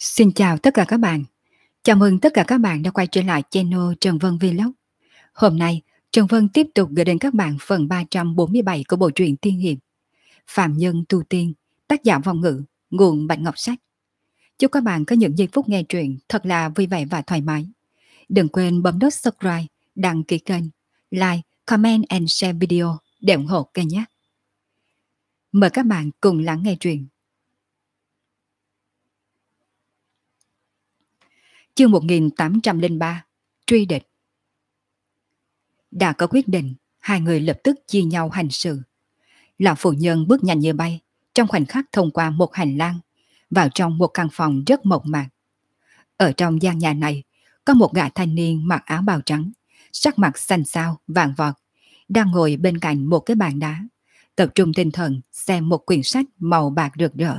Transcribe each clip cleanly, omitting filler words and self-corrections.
Xin chào tất cả các bạn. Chào mừng tất cả các bạn đã quay trở lại channel Trần Vân Vlog. Hôm nay, Trần Vân tiếp tục gửi đến các bạn phần 347 của bộ truyện tiên hiệp Phạm Nhân Tu Tiên, tác giả Vong Ngữ, nguồn Bạch Ngọc Sách. Chúc các bạn có những giây phút nghe truyện thật là vui vẻ và thoải mái. Đừng quên bấm nút subscribe, đăng ký kênh, like, comment and share video để ủng hộ kênh nhé. Mời các bạn cùng lắng nghe truyện. Chương 1803, Truy địch. Đã có quyết định, hai người lập tức chia nhau hành sự. Lão phụ nhân bước nhanh như bay, trong khoảnh khắc thông qua một hành lang, vào trong một căn phòng rất mộc mạc. Ở trong gian nhà này, có một gã thanh niên mặc áo bào trắng, sắc mặt xanh xao, vàng vọt, đang ngồi bên cạnh một cái bàn đá, tập trung tinh thần xem một quyển sách màu bạc rực rỡ.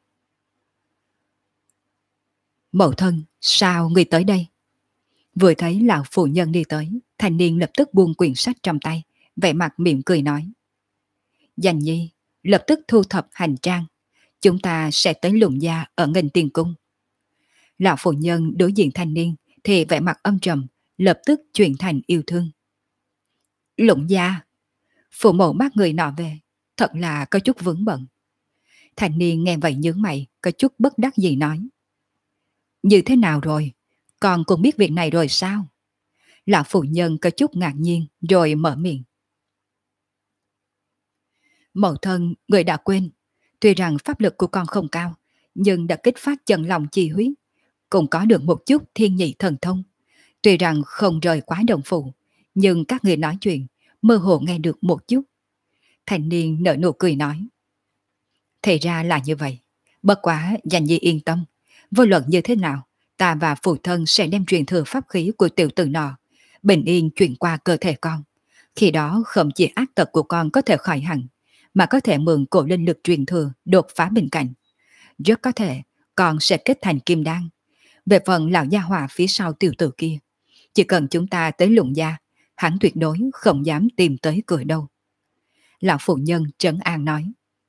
Mẫu thân, sao người tới đây? Vừa thấy lão phụ nhân đi tới, thanh niên lập tức buông quyển sách trong tay, vẻ mặt mỉm cười nói: Dành nhi, lập tức thu thập hành trang, chúng ta sẽ tới Lùng Gia ở Nghênh Tiên Cung. Lão phụ nhân đối diện thanh niên thì vẻ mặt âm trầm, lập tức chuyển thành yêu thương. Lùng Gia? Phụ mẫu bắt người nọ về, thật là có chút vướng bận. Thanh niên nghe vậy nhướng mày, có chút bất đắc dĩ nói: Như thế nào rồi? Con cũng biết việc này rồi sao? Lão phụ nhân có chút ngạc nhiên rồi mở miệng. Mẫu thân, người đã quên, tuy rằng pháp lực của con không cao, nhưng đã kích phát chân lòng chi huyết, cũng có được một chút thiên nhị thần thông. Tuy rằng không rời quá đồng phụ, nhưng các người nói chuyện, mơ hồ nghe được một chút. Thành niên nở nụ cười nói: Thì ra là như vậy, bất quá Dành nhi yên tâm, vô luận như thế nào, ta và phụ thân sẽ đem truyền thừa pháp khí của tiểu tử nọ bình yên chuyển qua cơ thể con. Khi đó không chỉ ác tật của con có thể khỏi hẳn, mà có thể mượn cổ linh lực truyền thừa đột phá bình cảnh. Rất có thể con sẽ kết thành kim đan. Về phần lão gia hỏa phía sau tiểu tử kia, chỉ cần chúng ta tới Lũng Gia, hắn tuyệt đối không dám tìm tới cửa đâu. Lão phụ nhân trấn an nói.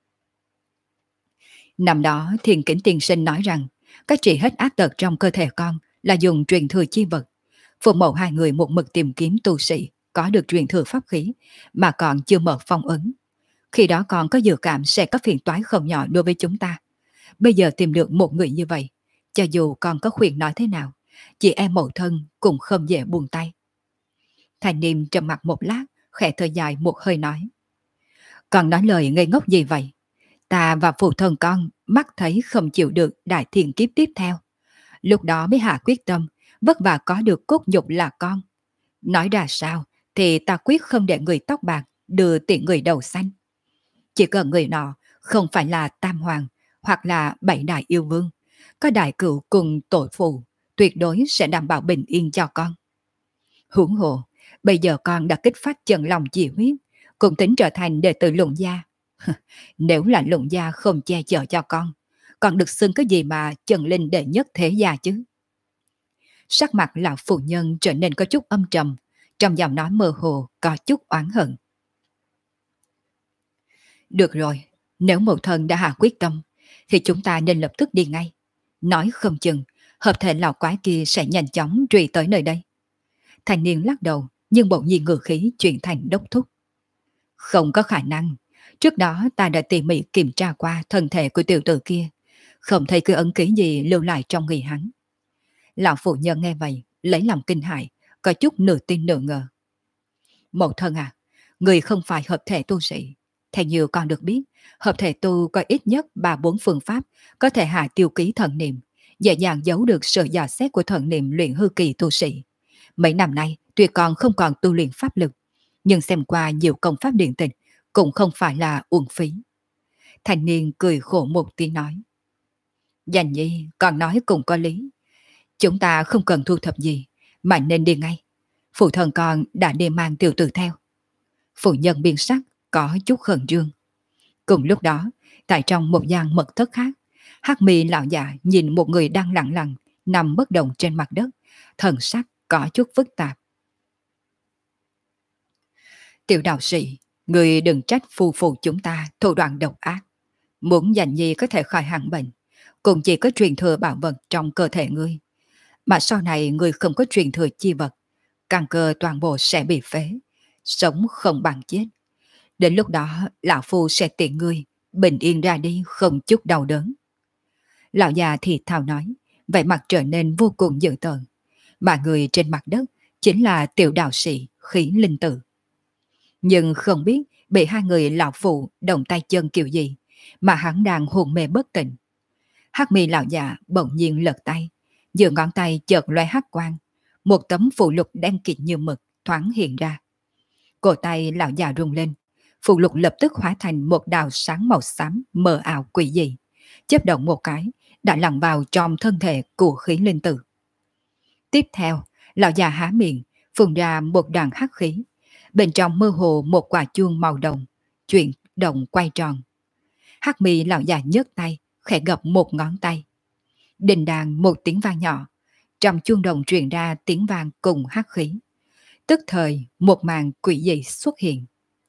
Năm đó Thiền Kính Tiên Sinh nói rằng cách trị hết ác tật trong cơ thể con là dùng truyền thừa chi vật. Phụ mẫu hai người một mực tìm kiếm tu sĩ có được truyền thừa pháp khí mà còn chưa mở phong ấn. Khi đó con có dự cảm sẽ có phiền toái không nhỏ đối với chúng ta. Bây giờ tìm được một người như vậy, cho dù con có khuyên nói thế nào, chị em mẫu thân cũng không dễ buông tay. Thành niên trầm mặt một lát, khẽ thở dài một hơi nói. Con nói lời ngây ngốc gì vậy? Ta và phụ thân con mắt thấy không chịu được đại thiện kiếp tiếp theo. Lúc đó mới hạ quyết tâm, vất vả có được cốt nhục là con. Nói ra sao thì ta quyết không để người tóc bạc đưa tiện người đầu xanh. Chỉ cần người nọ không phải là Tam Hoàng hoặc là bảy đại yêu vương, có đại cựu cùng tội phụ, tuyệt đối sẽ đảm bảo bình yên cho con. Huống hồ, bây giờ con đã kích phát chân lòng chỉ huyết, cũng tính trở thành đệ tử Lũng Gia. Nếu là Lũng Gia không che chở cho con, còn được xưng cái gì mà Trần Linh đệ nhất thế gia chứ? Sắc mặt lão phụ nhân trở nên có chút âm trầm, trong giọng nói mơ hồ có chút oán hận. Được rồi, nếu mẫu thân đã hạ quyết tâm, thì chúng ta nên lập tức đi ngay. Nói không chừng, hợp thể lão quái kia sẽ nhanh chóng truy tới nơi đây. Thanh niên lắc đầu, nhưng bỗng nhiên ngữ khí chuyển thành đốc thúc. Không có khả năng. Trước đó ta đã tỉ mỉ kiểm tra qua thân thể của tiểu tử kia, không thấy cái ấn ký gì lưu lại trong người hắn. Lão phụ nhân nghe vậy, lấy lòng kinh hãi, có chút nửa tin nửa ngờ. Mẫu thân à, người không phải hợp thể tu sĩ. Theo như con được biết, hợp thể tu có ít nhất 3-4 phương pháp có thể hạ tiêu ký thần niệm, dễ dàng giấu được sự dò xét của thần niệm luyện hư kỳ tu sĩ. Mấy năm nay, tuy con không còn tu luyện pháp lực, nhưng xem qua nhiều công pháp điện tịch cũng không phải là uổng phí. Thành niên cười khổ một tiếng nói. Dành nhi, con nói cũng có lý. Chúng ta không cần thu thập gì, mà nên đi ngay. Phụ thân con đã đi mang tiểu tử theo. Phụ nhân biên sắc có chút khẩn trương. Cùng lúc đó, tại trong một gian mật thất khác, Hắc Mi lão già nhìn một người đang lặng lặng nằm bất động trên mặt đất, thần sắc có chút phức tạp. Tiểu đạo sĩ, người đừng trách phu phụ chúng ta thủ đoạn độc ác. Muốn Dành nhi có thể khỏi hẳn bệnh, cũng chỉ có truyền thừa bảo vật trong cơ thể ngươi. Mà sau này ngươi không có truyền thừa chi vật, căn cơ toàn bộ sẽ bị phế, sống không bằng chết. Đến lúc đó, lão phu sẽ tiện ngươi, bình yên ra đi không chút đau đớn. Lão già thì thào nói, vẻ mặt trở nên vô cùng dữ tợn. Mà người trên mặt đất chính là tiểu đạo sĩ Khí Linh Tử. Nhưng không biết bị hai người lão phụ động tay chân kiểu gì, mà hắn đang hôn mê bất tỉnh. Hắc mi lão già bỗng nhiên lật tay, giữa ngón tay chợt loe hắc quang, một tấm phụ lục đen kịt như mực thoáng hiện ra. Cổ tay lão già rung lên, phụ lục lập tức hóa thành một đạo sáng màu xám mờ ảo quỷ dị, chớp động một cái đã lặn vào trong thân thể của Khí Linh Tử. Tiếp theo, lão già há miệng, phun ra một đoàn hắc khí, bên trong mơ hồ một quả chuông màu đồng, chuyển động quay tròn. Hắc mi lão già nhấc tay, khẽ gập một ngón tay. Đình đàn một tiếng vang nhỏ, trong chuông đồng truyền ra tiếng vang cùng hắc khí. Tức thời một màn quỷ dị xuất hiện.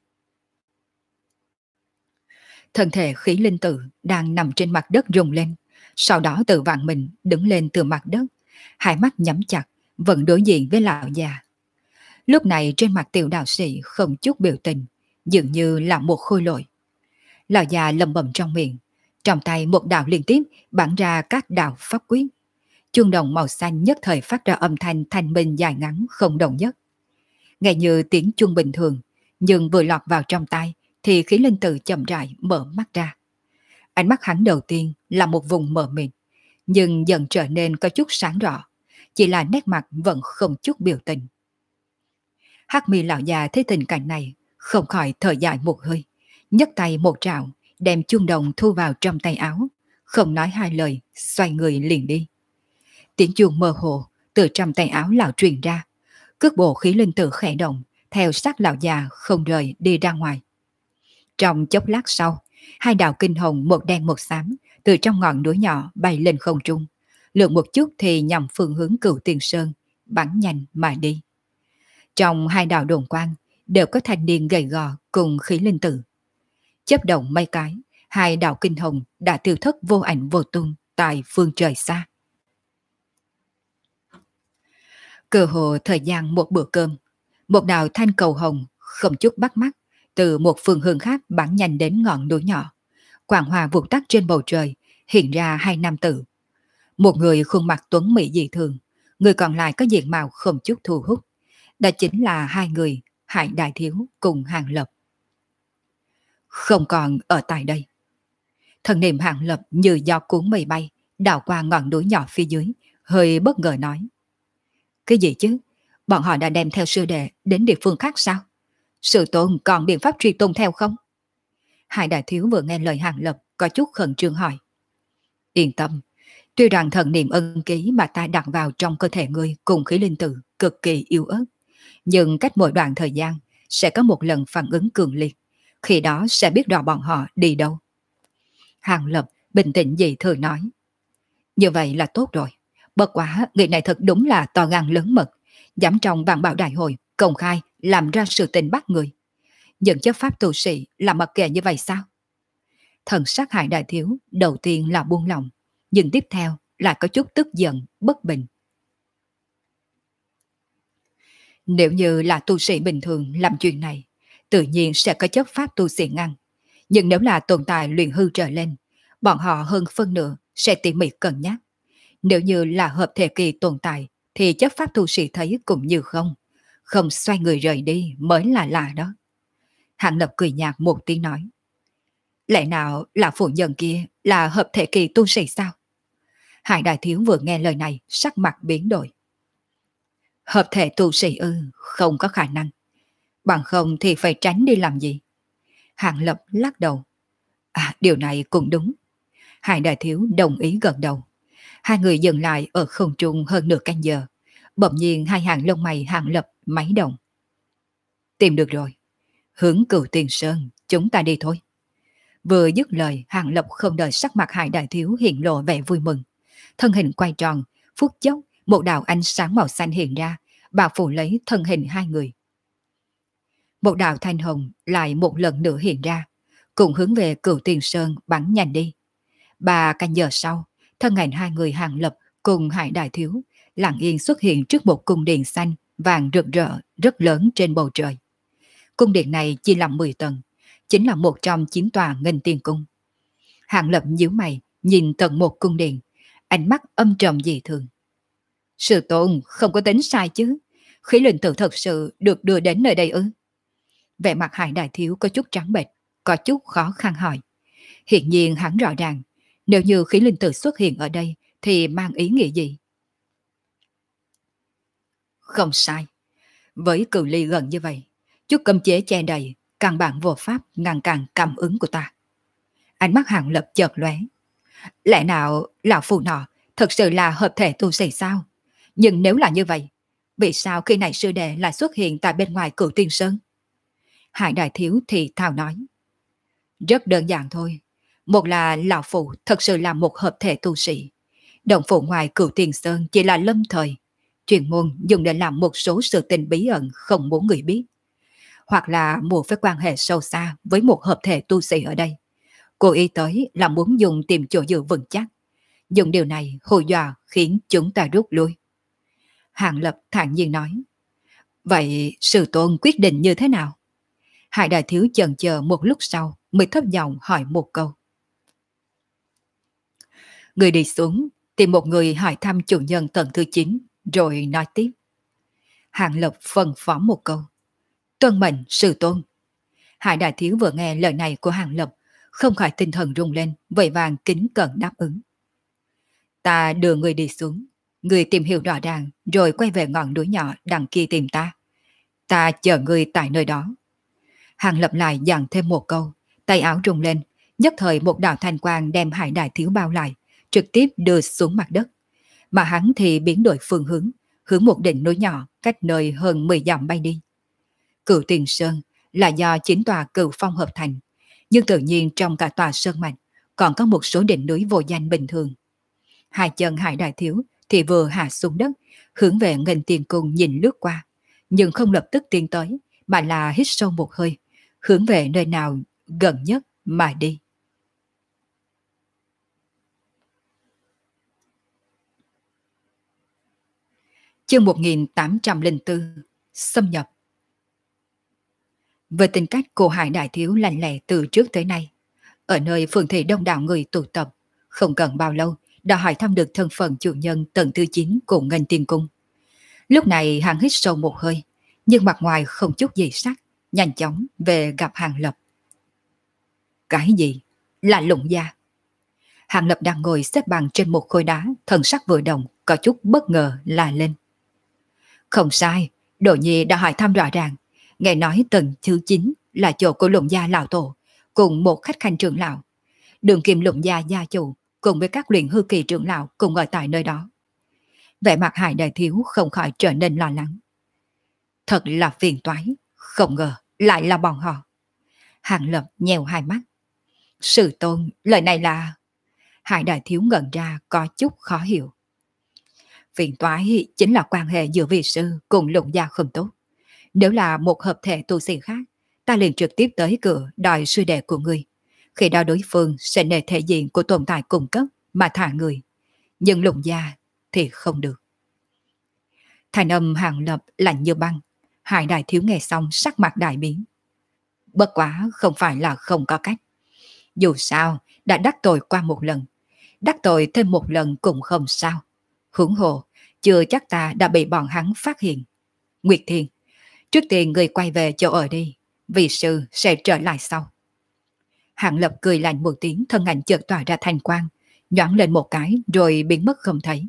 Thân thể Khí Linh Tử đang nằm trên mặt đất rung lên, sau đó tự vặn mình đứng lên từ mặt đất, hai mắt nhắm chặt, vẫn đối diện với lão già. Lúc này trên mặt tiểu đạo sĩ không chút biểu tình, dường như là một khôi lỗi. Lão già lẩm bẩm trong miệng, trong tay một đạo liên tiếp bắn ra các đạo pháp quyết. Chuông đồng màu xanh nhất thời phát ra âm thanh thanh minh dài ngắn không đồng nhất. Nghe như tiếng chuông bình thường, nhưng vừa lọt vào trong tai thì Khí Linh Tử chậm rãi mở mắt ra. Ánh mắt hắn đầu tiên là một vùng mờ mịt, nhưng dần trở nên có chút sáng rõ, chỉ là nét mặt vẫn không chút biểu tình. Hắc mi lão già thấy tình cảnh này, không khỏi thở dài một hơi, nhấc tay một trảo, đem chuông đồng thu vào trong tay áo, không nói hai lời, xoay người liền đi. Tiếng chuông mơ hồ từ trong tay áo lão truyền ra, cước bộ Khí Linh Tử khẽ động, theo sát lão già không rời đi ra ngoài. Trong chốc lát sau, hai đạo kinh hồng một đen một xám từ trong ngọn núi nhỏ bay lên không trung, lượn một chút thì nhằm phương hướng Cửu Tiền Sơn, bắn nhanh mà đi. Trong hai đạo đồn quang đều có thanh niên gầy gò cùng Khí Linh Tử. Chớp động mấy cái, hai đạo kinh hồng đã tiêu thất vô ảnh vô tung tại phương trời xa. Cơ hồ thời gian một bữa cơm, một đạo thanh cầu hồng không chút bắt mắt từ một phương hướng khác bắn nhanh đến ngọn núi nhỏ. Quang hòa vụt tắt trên bầu trời, hiện ra hai nam tử. Một người khuôn mặt tuấn mỹ dị thường, người còn lại có diện mạo không chút thu hút. Đó chính là hai người Hải Đại Thiếu cùng Hàng Lập. Không còn ở tại đây. Thần niệm Hàng Lập như gió cuốn mây bay, đảo qua ngọn núi nhỏ phía dưới, hơi bất ngờ nói. Cái gì chứ? Bọn họ đã đem theo sư đệ đến địa phương khác sao? Sư tôn còn biện pháp truy tung theo không? Hải Đại Thiếu vừa nghe lời Hàng Lập có chút khẩn trương hỏi. Yên tâm, tuy rằng thần niệm ân ký mà ta đặt vào trong cơ thể ngươi cùng Khí Linh Tử cực kỳ yếu ớt, nhưng cách mỗi đoạn thời gian sẽ có một lần phản ứng cường liệt, khi đó sẽ biết rõ bọn họ đi đâu. Hàng Lập bình tĩnh dị thường nói. Như vậy là tốt rồi, bất quá người này thật đúng là to gan lớn mật, dám trong vạn bảo đại hội công khai làm ra sự tình bắt người. Những chấp pháp tu sĩ làm mặc kệ như vậy sao? Thần sắc Hải Đại Thiếu đầu tiên là buông lòng, nhưng tiếp theo lại có chút tức giận, bất bình. Nếu như là tu sĩ bình thường làm chuyện này, tự nhiên sẽ có chấp pháp tu sĩ ngăn. Nhưng nếu là tồn tại luyện hư trở lên, bọn họ hơn phân nửa sẽ tỉ mỉ cân nhắc. Nếu như là hợp thể kỳ tồn tại, thì chấp pháp tu sĩ thấy cũng như không. Không xoay người rời đi mới là lạ đó. Hạng Lập cười nhạt một tiếng nói. Lẽ nào là phụ nhân kia là hợp thể kỳ tu sĩ sao? Hải Đại Thiếu vừa nghe lời này, sắc mặt biến đổi. Hợp thể tu sĩ không có khả năng. Bằng không thì phải tránh đi làm gì? Hạng Lập lắc đầu. Điều này cũng đúng. Hải Đại Thiếu đồng ý gật đầu. Hai người dừng lại ở không trung hơn nửa canh giờ. Bỗng nhiên hai hàng lông mày Hạng Lập máy động. Tìm được rồi. Hướng Cửu Tiền Sơn, chúng ta đi thôi. Vừa dứt lời, Hạng Lập không đợi sắc mặt Hải Đại Thiếu hiện lộ vẻ vui mừng. Thân hình quay tròn, phút chốc, một đạo ánh sáng màu xanh hiện ra, bao phủ lấy thân hình hai người. Một đạo thanh hồng lại một lần nữa hiện ra, cùng hướng về Cửu Tiền Sơn bắn nhanh đi. 3 canh giờ sau, Thân ảnh hai người Hàng Lập cùng Hải Đại Thiếu lặng yên xuất hiện trước một cung điện xanh vàng rực rỡ rất lớn trên bầu trời. Cung điện này chia làm 10 tầng, chính là một trong 9 tòa Nghênh Tiên Cung. Hàng Lập nhíu mày, nhìn tận một cung điện, ánh mắt âm trầm dị thường. Sư tôn không có tính sai chứ? Khí linh tử thật sự được đưa đến nơi đây ư? Vẻ mặt Hải Đại Thiếu có chút trắng bệch, có chút khó khăn hỏi. Hiện nhiên hắn rõ ràng, nếu như khí linh tử xuất hiện ở đây thì mang ý nghĩa gì? Không sai. Với cự ly gần như vậy, chút cấm chế che đầy, căn bản vô pháp ngăn cản cảm ứng của ta. Ánh mắt Hàng Lập chợt lóe. Lẽ nào lão phù nọ thật sự là hợp thể tu sĩ sao? Nhưng nếu là như vậy, vì sao khi này sư đệ lại xuất hiện tại bên ngoài Cửu Tiên Sơn? Hải Đại Thiếu thì thào nói. Rất đơn giản thôi. Một là lão phụ thật sự là một hợp thể tu sĩ. Động phủ ngoài Cửu Tiên Sơn chỉ là lâm thời, chuyên môn dùng để làm một số sự tình bí ẩn không muốn người biết. Hoặc là một với quan hệ sâu xa với một hợp thể tu sĩ ở đây. Cô ý tới là muốn dùng tìm chỗ dựa vững chắc. Dùng điều này hù dọa khiến chúng ta rút lui. Hàng Lập thản nhiên nói. Vậy sư tôn quyết định như thế nào? Hải Đại Thiếu chần chờ một lúc sau mới thấp giọng hỏi một câu. Người đi xuống tìm một người hỏi thăm chủ nhân tầng thứ 9 rồi nói tiếp. Hàng Lập phân phó một câu. Tuân mệnh sư tôn. Hải Đại Thiếu vừa nghe lời này của Hàng Lập không khỏi tinh thần rung lên, vội vàng kính cẩn đáp ứng. Ta đưa người đi xuống, người tìm hiểu rõ ràng rồi quay về ngọn núi nhỏ đằng kia tìm ta. Ta chờ người tại nơi đó. Hàng Lập lại dặn thêm một câu, tay áo rung lên, nhất thời một đạo thanh quang đem Hải Đại Thiếu bao lại, trực tiếp đưa xuống mặt đất. Mà hắn thì biến đổi phương hướng, hướng một đỉnh núi nhỏ cách nơi hơn 10 dặm bay đi. Cửu Tiền Sơn là do 9 tòa cửu phong hợp thành, nhưng tự nhiên trong cả tòa sơn mạch còn có một số đỉnh núi vô danh bình thường. Hai chân Hải Đại Thiếu thì vừa hạ xuống đất, hướng về Nghênh Tiên Cung nhìn lướt qua, nhưng không lập tức tiến tới, mà là hít sâu một hơi, hướng về nơi nào gần nhất mà đi. Chương 1804 Xâm nhập. Về tính cách của Hải Đại Thiếu lành lẹ từ trước tới nay, ở nơi phường thị đông đảo người tụ tập, không cần bao lâu đã hỏi thăm được thân phận chủ nhân tầng thứ 9 của Nghênh Tiên Cung. Lúc này hắn hít sâu một hơi, nhưng mặt ngoài không chút gì sắc, nhanh chóng về gặp Hàng Lập. Cái gì? Là Lũng Gia. Hàng Lập đang ngồi xếp bằng trên một khối đá, thần sắc vừa động, có chút bất ngờ la lên. Không sai, Đồ Nhi đã hỏi thăm rõ ràng, nghe nói tầng thứ 9 là chỗ của Lũng Gia lão tổ, cùng một khách khanh trưởng lão. Đường Kim Lũng Gia gia chủ cùng với các luyện hư kỳ trưởng lão cùng ở tại nơi đó. Vẻ mặt Hải Đại Thiếu không khỏi trở nên lo lắng. Thật là phiền toái, không ngờ lại là bọn họ. Hàng Lập nheo hai mắt. Sư tôn, lời này là... Hải Đại Thiếu ngẩn ra có chút khó hiểu. Phiền toái chính là quan hệ giữa vị sư cùng Lũng Gia không tốt. Nếu là một hợp thể tu sĩ khác, ta liền trực tiếp tới cửa đòi sư đệ của ngươi. Khi đó đối phương sẽ nề thể diện của tồn tại cung cấp mà thả người. Nhưng Lũng Gia thì không được. Thành âm Hàng Lập lạnh như băng. Hải Đại Thiếu nghe xong sắc mặt đại biến. Bất quá không phải là không có cách. Dù sao đã đắc tội qua một lần, đắc tội thêm một lần cũng không sao. Huống hồ chưa chắc ta đã bị bọn hắn phát hiện. Nguyệt Thiên, trước tiên người quay về chỗ ở đi, vị sư sẽ trở lại sau. Hàng Lập cười lạnh một tiếng, thân ảnh chợt tỏa ra thành quang, nhoáng lên một cái rồi biến mất không thấy.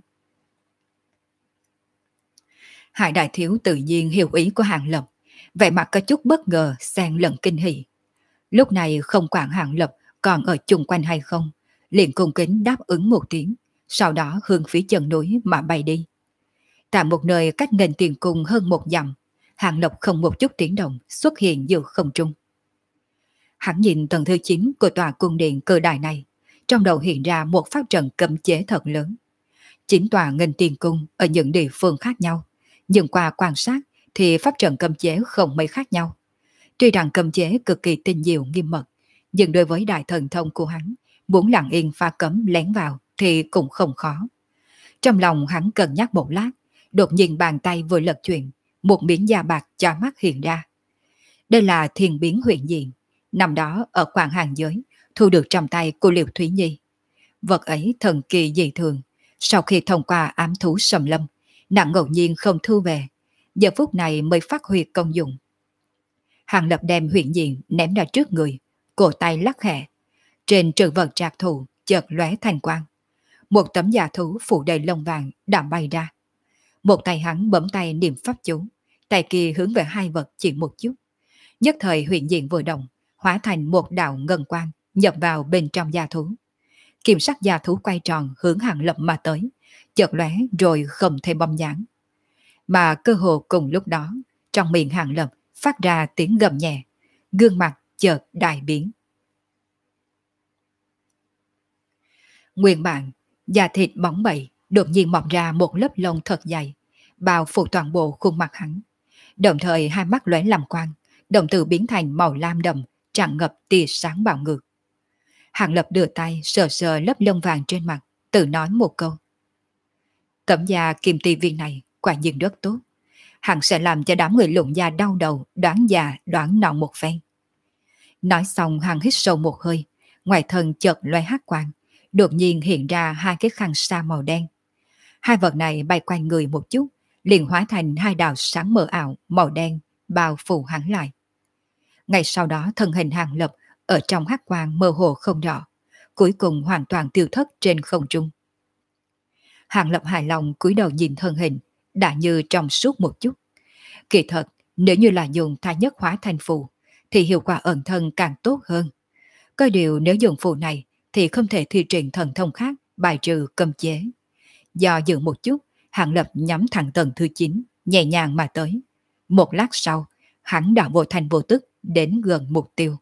Hải Đại Thiếu tự nhiên hiểu ý của Hàng Lập, vẻ mặt có chút bất ngờ xen lẫn kinh hỉ. Lúc này không quản Hàng Lập còn ở chung quanh hay không, liền cung kính đáp ứng một tiếng, sau đó hướng phía chân núi mà bay đi. Tại một nơi cách Nghênh Tiên Cung hơn một dặm, Hàng Lập không một chút tiếng động xuất hiện giữa không trung. Hắn nhìn tầng thứ 9 của tòa cung điện cự đại này, trong đầu hiện ra một pháp trận cấm chế thật lớn. 9 tòa Nghênh Tiên Cung ở những địa phương khác nhau, nhưng qua quan sát thì pháp trận cấm chế không mấy khác nhau. Tuy rằng cấm chế cực kỳ tinh diệu nghiêm mật, nhưng đối với đại thần thông của hắn, muốn lặng yên pha cấm lén vào thì cũng không khó. Trong lòng hắn cân nhắc một lát, đột nhiên bàn tay vừa lật chuyển, một miếng da bạc chói mắt hiện ra. Đây là thiên biến huyền diện, năm đó ở quảng hàng giới, thu được trong tay của Liễu Thúy Nhi. Vật ấy thần kỳ dị thường, sau khi thông qua ám thú xâm lâm, nàng ngẫu nhiên không thu về, giờ phút này mới phát huy công dụng. Hàng Lập đem huyền diện ném ra trước người, cổ tay lắc khẽ. Trên trừ vật trạc thủ chợt lóe thành quang. Một tấm giả thú phủ đầy lông vàng đã bay ra. Một tay hắn bấm tay niệm pháp chú, tay kia hướng về hai vật chỉ một chút. Nhất thời huyền diện vừa động, hóa thành một đạo ngân quang nhập vào bên trong giả thú. Kiểm sắc giả thú quay tròn hướng Hàng Lập mà tới, chợt lóe rồi không thêm bóng dáng. Mà cơ hồ cùng lúc đó, trong miệng Hàng Lập phát ra tiếng gầm nhẹ, gương mặt chợt đại biến. Nguyên bản, da thịt bóng bẩy đột nhiên mọc ra một lớp lông thật dày, bao phủ toàn bộ khuôn mặt hắn. Đồng thời hai mắt lóe làm quang, đồng tử biến thành màu lam đậm, tràn ngập tia sáng bạo ngược. Hàng Lập đưa tay sờ sờ lớp lông vàng trên mặt, tự nói một câu. Tẩm da kim ti viên này quả nhiên rất tốt. Hắn sẽ làm cho đám người lụng da đau đầu, đoán già, đoán nọn một phen. Nói xong hắn hít sâu một hơi, ngoài thân chợt loe hắc quang, đột nhiên hiện ra hai cái khăn sa màu đen. Hai vật này bay quanh người một chút, liền hóa thành hai đạo sáng mờ ảo màu đen bao phủ hắn lại. Ngay sau đó thân hình Hàng Lập ở trong hắc quang mơ hồ không rõ, cuối cùng hoàn toàn tiêu thất trên không trung. Hàng Lập hài lòng cúi đầu nhìn thân hình, đã như trong suốt một chút. Kỳ thật, nếu như là dùng thái nhất hóa thành phù, thì hiệu quả ẩn thân càng tốt hơn. Có điều nếu dùng phù này, thì không thể thi triển thần thông khác bài trừ cấm chế. Do dự một chút, Hàng Lập nhắm thẳng tầng thứ 9, nhẹ nhàng mà tới. Một lát sau, hắn đã vô thành vô tức đến gần mục tiêu.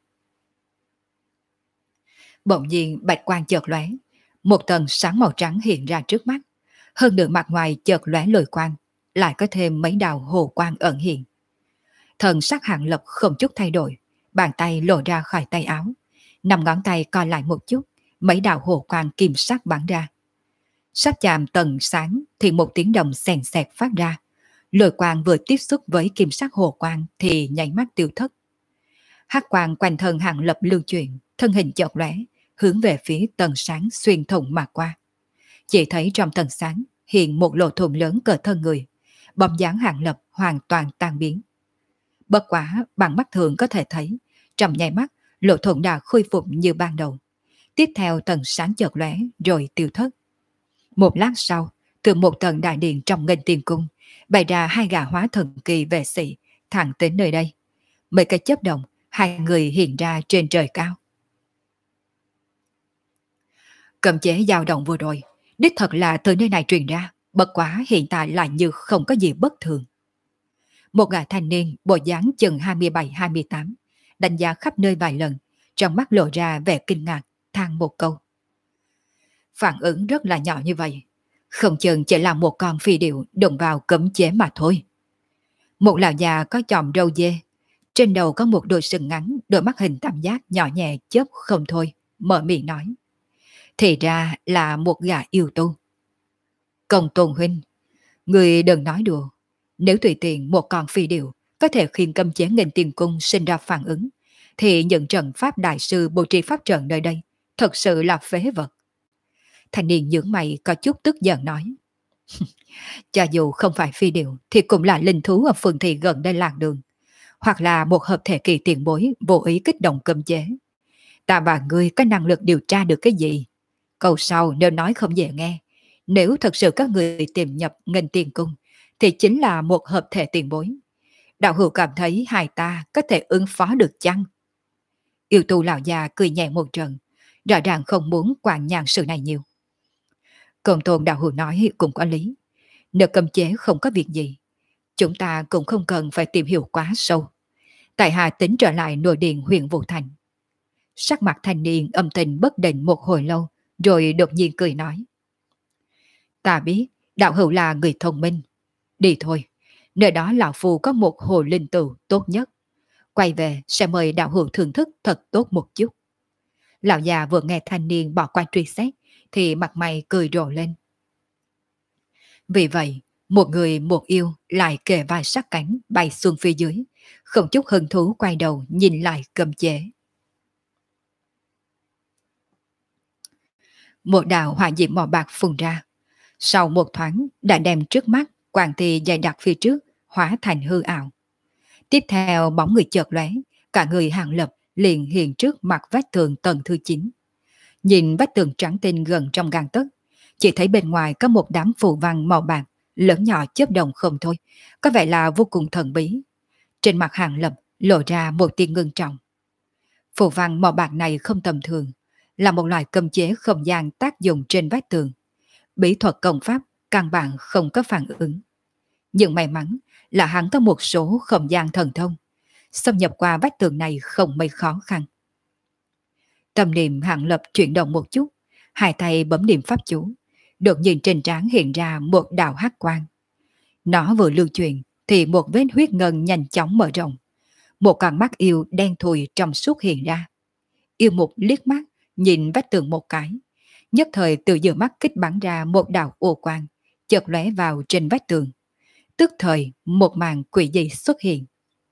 Bỗng nhiên bạch quang chợt lóe, một tầng sáng màu trắng hiện ra trước mắt. Hơn nữa mặt ngoài chợt lóe lồi quang, lại có thêm mấy đạo hồ quang ẩn hiện. Thần sắc Hàng Lập không chút thay đổi, bàn tay lộ ra khỏi tay áo, 5 ngón tay co lại một chút, mấy đạo hồ quang kim sắc bắn ra. Sắp chạm tầng sáng thì một tiếng đồng xèn xẹt phát ra. Lôi quang vừa tiếp xúc với kim sắc hồ quang thì nháy mắt tiêu thất. Hắc quang quanh thân Hàng Lập lưu chuyển, thân hình chợt lóe, hướng về phía tầng sáng xuyên thủng mà qua. Chỉ thấy trong tầng sáng hiện một lỗ thủng lớn cỡ thân người, bóng dáng Hàng Lập hoàn toàn tan biến. Bất quá bằng mắt thường có thể thấy, trong nháy mắt lỗ thủng đã khôi phục như ban đầu. Tiếp theo tầng sáng chợt lóe rồi tiêu thất. Một lát sau, từ một tầng đại điện trong Nghênh Tiên Cung bày ra hai gã hóa thần kỳ vệ sĩ thẳng đến nơi đây. Mấy cái chớp động, hai người hiện ra trên trời cao. Cấm chế dao động vừa rồi, đích thật là từ nơi này truyền ra, bất quá hiện tại lại như không có gì bất thường. Một gã thanh niên bộ dáng chừng 27-28, đánh giá khắp nơi vài lần, trong mắt lộ ra vẻ kinh ngạc, than một câu. Phản ứng rất là nhỏ như vậy, không chừng chỉ là một con phi điệu đụng vào cấm chế mà thôi. Một lão già có chòm râu dê, trên đầu có một đôi sừng ngắn, đôi mắt hình tam giác nhỏ nhẹ chớp không thôi, mở miệng nói. Thì ra là một gã yêu tu. Công Tôn huynh, người đừng nói đùa, nếu tùy tiện một con phi điệu có thể khiến cấm chế Nghênh Tiên Cung sinh ra phản ứng, thì những trận pháp đại sư bố trí pháp trận nơi đây thật sự là phế vật. Thanh niên nhướng mày có chút tức giận nói. Cho dù không phải phi điệu thì cũng là linh thú ở phường thị gần đây làng đường, hoặc là một hợp thể kỳ tiền bối vô ý kích động cấm chế. Ta và ngươi có năng lực điều tra được cái gì? Câu sau nếu nói không dễ nghe, nếu thật sự các người tìm nhập Nghênh Tiên Cung thì chính là một hợp thể tiền bối. Đạo hữu cảm thấy hai ta có thể ứng phó được chăng? Yêu tu lão già cười nhẹ một trận, rõ ràng không muốn quản nhàn sự này nhiều. Công Tôn đạo hữu nói cũng có lý. Nếu cấm chế không có việc gì, chúng ta cũng không cần phải tìm hiểu quá sâu. Tại hạ tính trở lại nội điện huyện Vũ Thành. Sắc mặt thanh niên âm tình bất định một hồi lâu, rồi đột nhiên cười nói. Ta biết, đạo hữu là người thông minh. Đi thôi, nơi đó lão phu có một hồ linh tửu tốt nhất. Quay về sẽ mời đạo hữu thưởng thức thật tốt một chút. Lão già vừa nghe thanh niên bỏ qua truy xét, thì mặt mày cười rộ lên. Vì vậy, một người một yêu lại kề vai sát cánh bay xuống phía dưới, không chút hứng thú quay đầu nhìn lại cầm chế. Một đạo hỏa diễm màu bạc phun ra, sau một thoáng đã đem trước mắt quang thì dày đặc phía trước hóa thành hư ảo. Tiếp theo bóng người chợt lóe, cả người Hàng Lập liền hiện trước mặt vách tường tầng thứ 9. Nhìn vách tường trắng tinh gần trong gang tấc, chỉ thấy bên ngoài có một đám phù văn màu bạc lớn nhỏ chớp động không thôi, có vẻ là vô cùng thần bí. Trên mặt Hàng Lập lộ ra một tia ngưng trọng. Phù văn màu bạc này không tầm thường, là một loại cấm chế không gian tác dụng trên vách tường. Bí thuật công pháp căn bản không có phản ứng. Nhưng may mắn là hắn có một số không gian thần thông, xâm nhập qua vách tường này không mấy khó khăn. Tâm niệm Hàng Lập chuyển động một chút, hai tay bấm niệm pháp chú, đột nhiên trên trán hiện ra một đạo hắc quang. Nó vừa lưu chuyển thì một vết huyết ngân nhanh chóng mở rộng. Một con mắt yêu đen thùi trong suốt hiện ra. Yêu mục liếc mắt nhìn vách tường một cái, nhất thời từ giữa mắt kích bắn ra một đạo ô quang, chợt lóe vào trên vách tường. Tức thời một màn quỷ dị xuất hiện.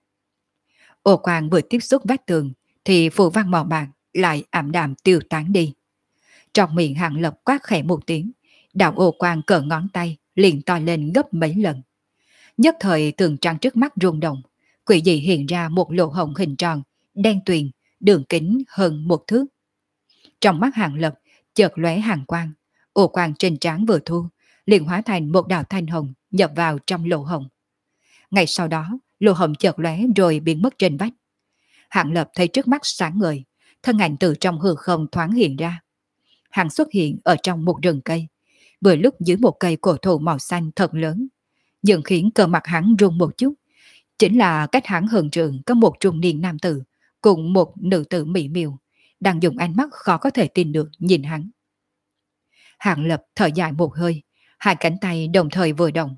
Ô quang vừa tiếp xúc vách tường thì phù văn màu bạc lại ảm đạm tiêu tán đi. Trong miệng Hàng Lập quát khẽ một tiếng, đạo ô quang cỡ ngón tay liền to lên gấp mấy lần. Nhất thời tường trắng trước mắt rung động, quỷ dị hiện ra một lỗ hổng hình tròn, đen tuyền, đường kính hơn một thước. Trong mắt Hàng Lập chợt lóe hàn quang, ô quang trên trán vừa thu, liền hóa thành một đạo thanh hồng nhập vào trong lỗ hổng. Ngay sau đó, lỗ hổng chợt lóe rồi biến mất trên vách. Hàng Lập thấy trước mắt sáng ngời, thân ảnh từ trong hư không thoáng hiện ra. Hắn xuất hiện ở trong một rừng cây, vừa lúc dưới một cây cổ thụ màu xanh thật lớn, dần khiến cơ mặt hắn run một chút. Chính là cách hắn hơn trường có một trung niên nam tử cùng một nữ tử mỹ miều đang dùng ánh mắt khó có thể tin được nhìn hắn. Hàng Lập thở dài một hơi, hai cánh tay đồng thời vừa động,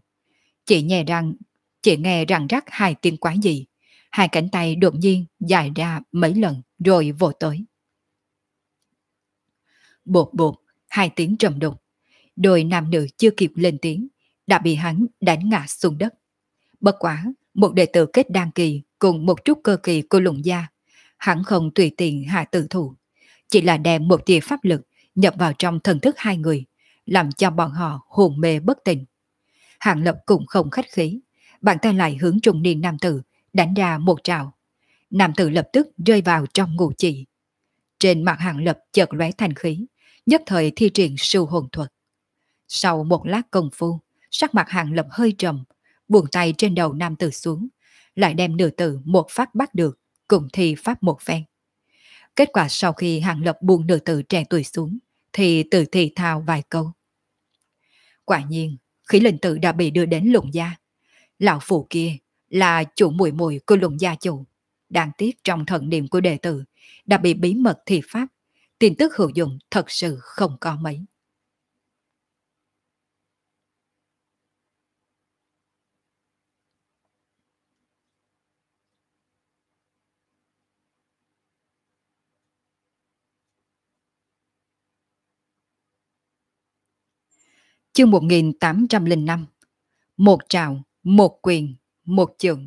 chỉ nghe răng rắc hai tiếng quái dị, hai cánh tay đột nhiên dài ra mấy lần rồi vồ tới. Bột bột, hai tiếng trầm đục, đôi nam nữ chưa kịp lên tiếng đã bị hắn đánh ngã xuống đất. Bất quá, một đệ tử kết đan kỳ cùng một chút cơ kỳ của Lũng gia, hắn không tùy tiện hạ tử thủ, chỉ là đem một tia pháp lực nhập vào trong thần thức hai người, làm cho bọn họ hồn mê bất tỉnh. Hàng Lập cũng không khách khí, bàn tay lại hướng trung niên nam tử đánh ra một trào. Nam tử lập tức rơi vào trong ngũ chỉ. Trên mặt Hàng Lập chợt lóe thanh khí, nhất thời thi triển siêu hồn thuật. Sau một lát công phu, sắc mặt Hàng Lập hơi trầm, buông tay trên đầu nam tử xuống, lại đem nữ tử một phát bắt được, cùng thi pháp một phen. Kết quả sau khi Hàng Lập buông nữ tử trẻ tuổi xuống, thì tự thì thào vài câu. Quả nhiên, khí linh tử đã bị đưa đến Lũng gia. Lão phụ kia là chủ muội muội của Lũng gia chủ. Đáng tiếc trong thần niệm của đệ tử đã bị bí mật thi pháp, tin tức hữu dụng thật sự không có mấy. Chương 1805. Một trào, một quyền, một chưởng.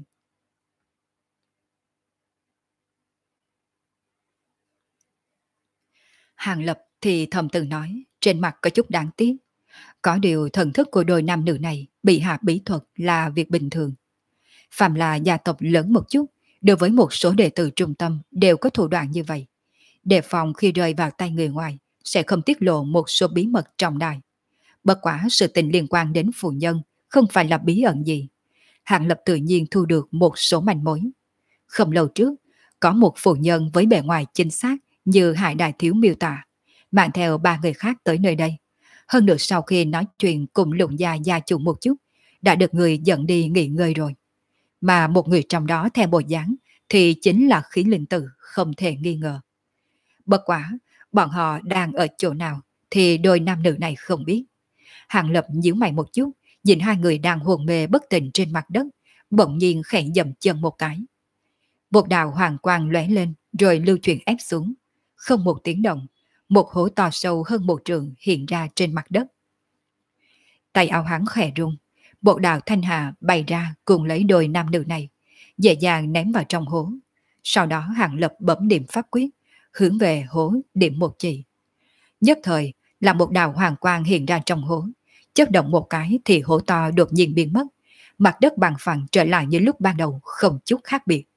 Hàng Lập thì thầm tự nói, trên mặt có chút đáng tiếc. Có điều thần thức của đôi nam nữ này bị hạ bí thuật là việc bình thường. Phạm là gia tộc lớn một chút, đối với một số đệ tử trung tâm đều có thủ đoạn như vậy. Đề phòng khi rơi vào tay người ngoài sẽ không tiết lộ một số bí mật trọng đại. Bất quả sự tình liên quan đến phụ nhân không phải là bí ẩn gì. Hàng Lập tự nhiên thu được một số manh mối. Không lâu trước, có một phụ nhân với bề ngoài chính xác như Hải Đại Thiếu miêu tả, mang theo ba người khác tới nơi đây. Hơn nữa sau khi nói chuyện cùng Lũng gia gia chủ một chút, đã được người dẫn đi nghỉ ngơi rồi. Mà một người trong đó theo bộ dáng thì chính là khí linh tử, không thể nghi ngờ. Bất quả, bọn họ đang ở chỗ nào thì đôi nam nữ này không biết. Hàng Lập nhíu mày một chút, nhìn hai người đang hồn mê bất tỉnh trên mặt đất, bỗng nhiên khẽ dậm chân một cái. Một đạo hoàng quang lóe lên rồi lưu chuyển ép xuống. Không một tiếng động, một hố to sâu hơn một trượng hiện ra trên mặt đất. Tay áo hắn khẽ rung, một đạo thanh hà bay ra cùng lấy đôi nam nữ này, dễ dàng ném vào trong hố. Sau đó Hàng Lập bấm điểm pháp quyết, hướng về hố điểm một chỉ. Nhất thời là một đạo hoàng quang hiện ra trong hố, chớp động một cái thì hố to đột nhiên biến mất, mặt đất bằng phẳng trở lại như lúc ban đầu, không chút khác biệt.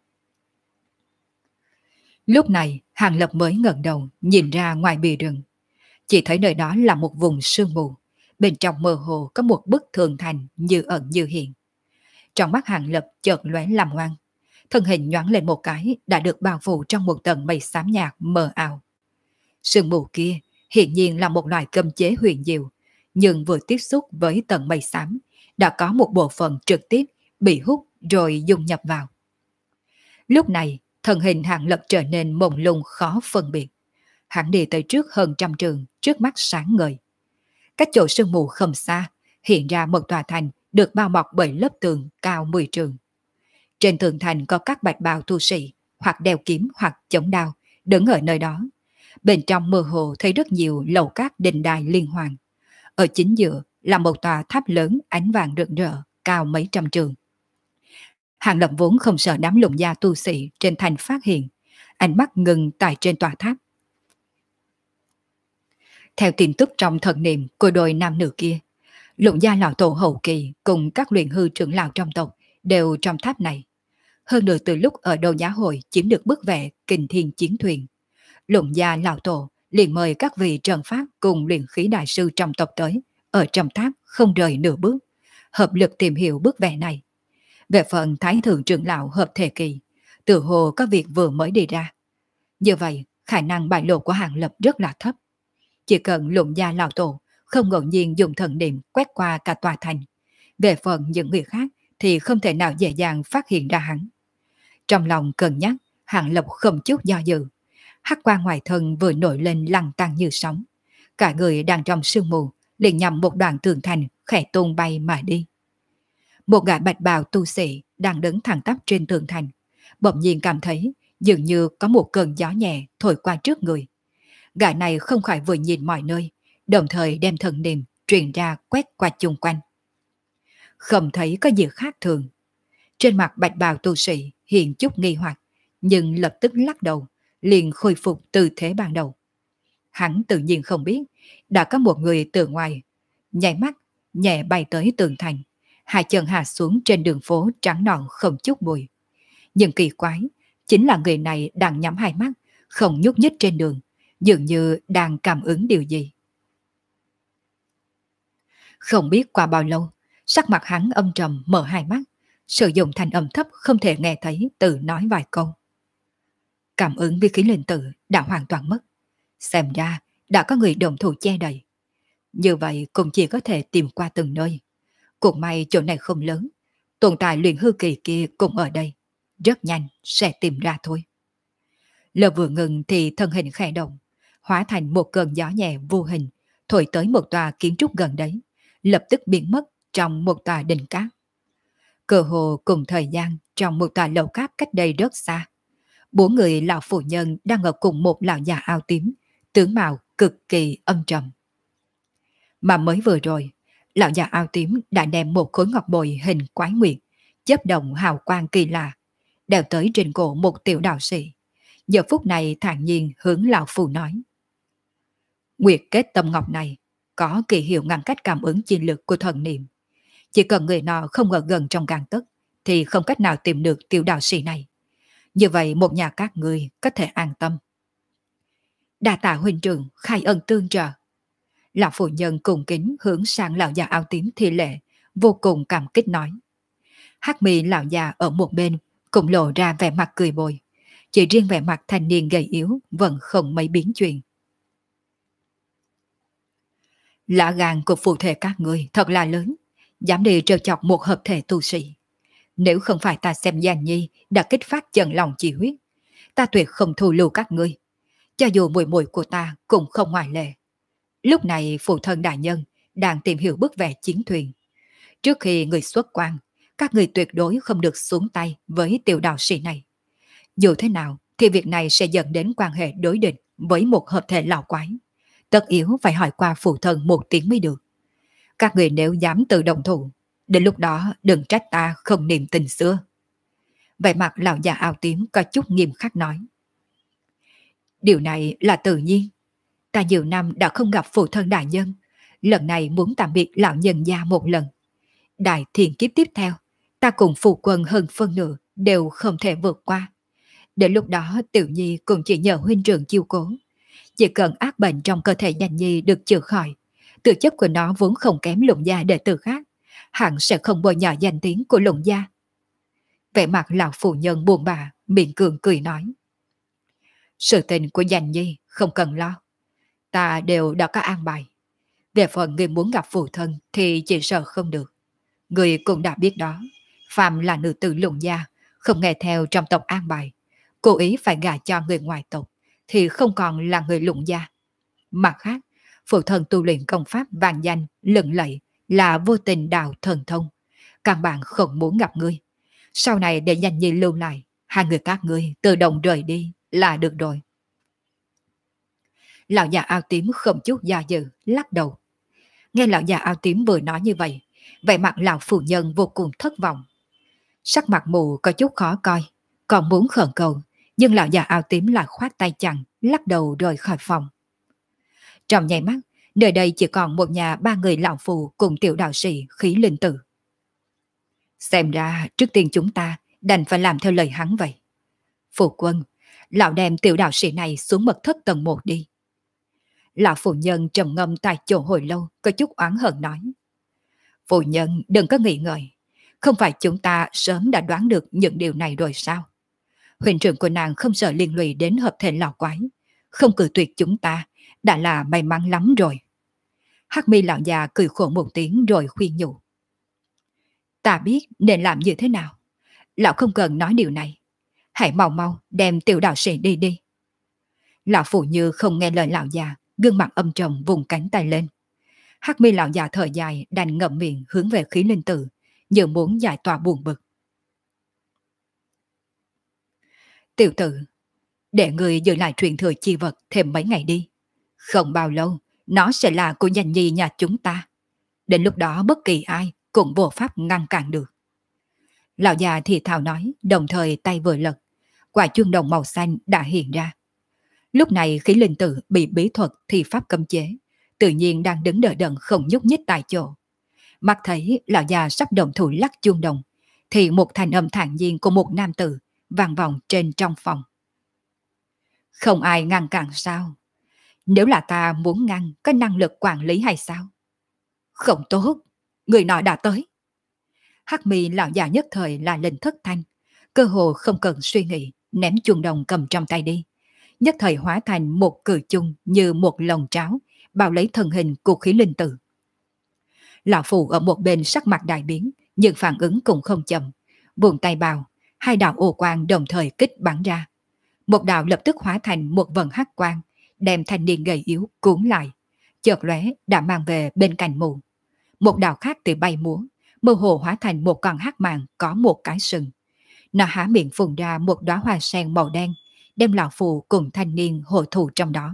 Lúc này Hàng Lập mới ngẩng đầu nhìn ra ngoài bìa rừng, chỉ thấy nơi đó là một vùng sương mù, bên trong mơ hồ có một bức tường thành như ẩn như hiện. Trong mắt Hàng Lập chợt lóe làm ngoan, thân hình nhoáng lên một cái đã được bao phủ trong một tầng mây xám nhạt mờ ảo. Sương mù kia hiện nhiên là một loại cấm chế huyền diệu, nhưng vừa tiếp xúc với tầng mây xám đã có một bộ phận trực tiếp bị hút rồi dung nhập vào. Lúc này thân hình Hàng Lập trở nên mông lung khó phân biệt. Hắn đi tới trước hơn trăm trường, trước mắt sáng ngời. Cách chỗ sương mù không xa hiện ra một tòa thành được bao bọc bởi lớp tường cao 10 trường. Trên tường thành có các bạch bào tu sĩ, hoặc đeo kiếm hoặc chống đao, đứng ở nơi đó. Bên trong mơ hồ thấy rất nhiều lầu các đình đài liên hoàn. Ở chính giữa là một tòa tháp lớn ánh vàng rực rỡ, cao mấy trăm trường. Hàng Lập vốn không sợ đám lùng gia tu sĩ trên thành phát hiện, ánh mắt ngừng tại trên tòa tháp. Theo tin tức trong thần niệm của đôi nam nữ kia, lũng gia lão tổ hậu kỳ cùng các luyện hư trưởng lão trong tộc đều trong tháp này. Hơn nữa từ lúc ở Đấu Giá Hội chiếm được bức vẽ Kình Thiên Chiến Thuyền, lũng gia lão tổ liền mời các vị trần pháp cùng luyện khí đại sư trong tộc tới, ở trong tháp không rời nửa bước, hợp lực tìm hiểu bức vẽ này. Về phần thái thượng trưởng lão hợp thể kỳ, tự hồ có việc vừa mới đi ra. Như vậy, khả năng bại lộ của Hàng Lập rất là thấp. Chỉ cần lũng gia lão tổ không ngẫu nhiên dùng thần niệm quét qua cả tòa thành, về phần những người khác thì không thể nào dễ dàng phát hiện ra hắn. Trong lòng cân nhắc, Hàng Lập không chút do dự. Hắc quang ngoài thân vừa nổi lên lăn tăng như sóng. Cả người đang trong sương mù, liền nhằm một đoạn tường thành khẽ tung bay mà đi. Một gã bạch bào tu sĩ đang đứng thẳng tắp trên tường thành, bỗng nhiên cảm thấy dường như có một cơn gió nhẹ thổi qua trước người. Gã này không khỏi vừa nhìn mọi nơi, đồng thời đem thần niệm truyền ra quét qua chung quanh. Không thấy có gì khác thường. Trên mặt bạch bào tu sĩ hiện chút nghi hoặc, nhưng lập tức lắc đầu, liền khôi phục tư thế ban đầu. Hắn tự nhiên không biết, đã có một người từ ngoài, nhảy mắt, nhẹ bay tới tường thành, hai chân hạ xuống trên đường phố trắng nõn không chút bụi. Nhưng kỳ quái, chính là người này đang nhắm hai mắt, không nhúc nhích trên đường, dường như đang cảm ứng điều gì. Không biết qua bao lâu, sắc mặt hắn âm trầm mở hai mắt, sử dụng thanh âm thấp không thể nghe thấy tự nói vài câu. Cảm ứng với khí linh tử đã hoàn toàn mất. Xem ra đã có người đồng thủ che đậy. Như vậy cũng chỉ có thể tìm qua từng nơi. Cũng may chỗ này không lớn, tồn tại luyện hư kỳ kia cũng ở đây. Rất nhanh sẽ tìm ra thôi. Lời vừa ngừng thì thân hình khẽ động, hóa thành một cơn gió nhẹ vô hình, thổi tới một tòa kiến trúc gần đấy, lập tức biến mất trong một tòa đình cát. Cơ hồ cùng thời gian trong một tòa lầu cát cách đây rất xa. 4 người lão phụ nhân đang ở cùng một lão già áo tím, tướng mạo cực kỳ âm trầm. Mà mới vừa rồi, lão già áo tím đã đem một khối ngọc bội hình quái nguyệt, chớp động hào quang kỳ lạ, đeo tới trên cổ một tiểu đạo sĩ. Giờ phút này thản nhiên hướng lão phụ nói: Nguyệt kết tâm ngọc này có kỳ hiệu ngăn cách cảm ứng chi lực của thần niệm. Chỉ cần người nọ không ở gần trong gang tấc thì không cách nào tìm được tiểu đạo sĩ này. Như vậy một nhà các người có thể an tâm. Đa tạ huynh trưởng khai ân tương trợ. Lão phụ nhân cùng kính hướng sang lão già áo tím thi lễ, vô cùng cảm kích nói. Hắc mi lão già ở một bên cũng lộ ra vẻ mặt cười bồi. Chỉ riêng vẻ mặt thanh niên gầy yếu vẫn không mấy biến chuyện. Lá gan của phụ thể các người thật là lớn, dám đi trêu chọc một hợp thể tu sĩ. Nếu không phải ta xem Giang Nhi đã kích phát chân lòng chỉ huyết, ta tuyệt không thu lưu các ngươi. Cho dù muội muội của ta cũng không ngoại lệ. Lúc này phụ thân đại nhân đang tìm hiểu bức vẽ chiến thuyền. Trước khi người xuất quan, các người tuyệt đối không được xuống tay với tiểu đạo sĩ này. Dù thế nào thì việc này sẽ dẫn đến quan hệ đối địch với một hợp thể lão quái, tất yếu phải hỏi qua phụ thân một tiếng mới được. Các người nếu dám tự động thủ, đến lúc đó đừng trách ta không niềm tình xưa. Vẻ mặt lão già áo tím có chút nghiêm khắc nói. Điều này là tự nhiên. Ta nhiều năm đã không gặp phụ thân đại nhân, lần này muốn tạm biệt lão nhân gia một lần. Đại thiền kiếp tiếp theo, ta cùng phụ quân hơn phân nửa đều không thể vượt qua. Đến lúc đó Tiểu Nhi cũng chỉ nhờ huynh trưởng chiêu cố. Chỉ cần ác bệnh trong cơ thể Danh Nhi được chữa khỏi, tư chất của nó vốn không kém Lũng gia đệ tử khác, hẳn sẽ không bôi nhọ danh tiếng của Lũng gia. Vẻ mặt lão phụ nhân buồn bã, miệng cường cười nói. Sự tình của Danh Nhi không cần lo, ta đều đã có an bài. Về phần người muốn gặp phụ thân thì chỉ sợ không được. Người cũng đã biết đó, Phạm là nữ tử Lũng gia, không nghe theo trong tộc an bài, cố ý phải gả cho người ngoài tộc, thì không còn là người Lũng gia. Mặt khác, phụ thân tu luyện công pháp vàng danh, lừng lẫy, là vô tình đạo thần thông. Căn bản không muốn gặp ngươi. Sau này để Danh Nhi lưu lại, hai người các ngươi tự động rời đi là được rồi. Lão già áo tím không chút do dự, lắc đầu. Nghe lão già áo tím vừa nói như vậy, vẻ mặt lão phụ nhân vô cùng thất vọng. Sắc mặt mù có chút khó coi, còn muốn khẩn cầu, nhưng lão già áo tím lại khoát tay chặn, lắc đầu rời khỏi phòng. Trong nháy mắt, nơi đây chỉ còn một nhà ba người lão phù cùng tiểu đạo sĩ khí linh tử. Xem ra trước tiên chúng ta đành phải làm theo lời hắn vậy. Phụ quân, lão đem tiểu đạo sĩ này xuống mật thất tầng 1 đi. Lão phụ nhân trầm ngâm tại chỗ hồi lâu, có chút oán hận nói. Phụ nhân đừng có nghĩ ngợi, không phải chúng ta sớm đã đoán được những điều này rồi sao? Huynh trưởng của nàng không sợ liên lụy đến hợp thể lão quái, không cự tuyệt chúng ta, đã là may mắn lắm rồi. Hắc mi lão già cười khổ một tiếng rồi khuyên nhủ. Ta biết nên làm như thế nào. Lão không cần nói điều này. Hãy mau mau đem tiểu đạo sĩ đi đi. Lão phụ như không nghe lời lão già, gương mặt âm trầm vùng cánh tay lên. Hắc mi lão già thở dài đành ngậm miệng hướng về khí linh tử, như muốn giải tỏa buồn bực. Tiểu tử, để người giữ lại truyền thừa chi vật thêm mấy ngày đi. Không bao lâu, nó sẽ là của Danh Nhi nhà chúng ta. Đến lúc đó bất kỳ ai cũng vô pháp ngăn cản được. Lão già thì thào nói, đồng thời tay vừa lật. Quả chuông đồng màu xanh đã hiện ra. Lúc này khí linh tử bị bí thuật thì pháp cấm chế, tự nhiên đang đứng đợi đần không nhúc nhích tại chỗ. Mắt thấy lão già sắp động thủ lắc chuông đồng, thì một thanh âm thản nhiên của một nam tử vang vọng trên trong phòng. Không ai ngăn cản sao? Nếu là ta muốn ngăn, có năng lực quản lý hay sao? Không tốt, người nọ đã tới. Hắc mi lão già nhất thời là lên thất thanh, cơ hồ không cần suy nghĩ, ném chuông đồng cầm trong tay đi. Nhất thời hóa thành một cử chung như một lồng tráo, bao lấy thân hình của khí linh tử. Lão phụ ở một bên sắc mặt đại biến, nhưng phản ứng cũng không chậm. Buông tay bào, hai đạo ô quang đồng thời kích bắn ra. Một đạo lập tức hóa thành một vần hắc quang, đem thanh niên gầy yếu cuốn lại. Chợt lóe đã mang về bên cạnh mụ. Một đạo khác từ bay múa, mơ hồ hóa thành một con hắc màng có một cái sừng. Nó há miệng phun ra một đóa hoa sen màu đen, đem lão phụ cùng thanh niên hội thù trong đó.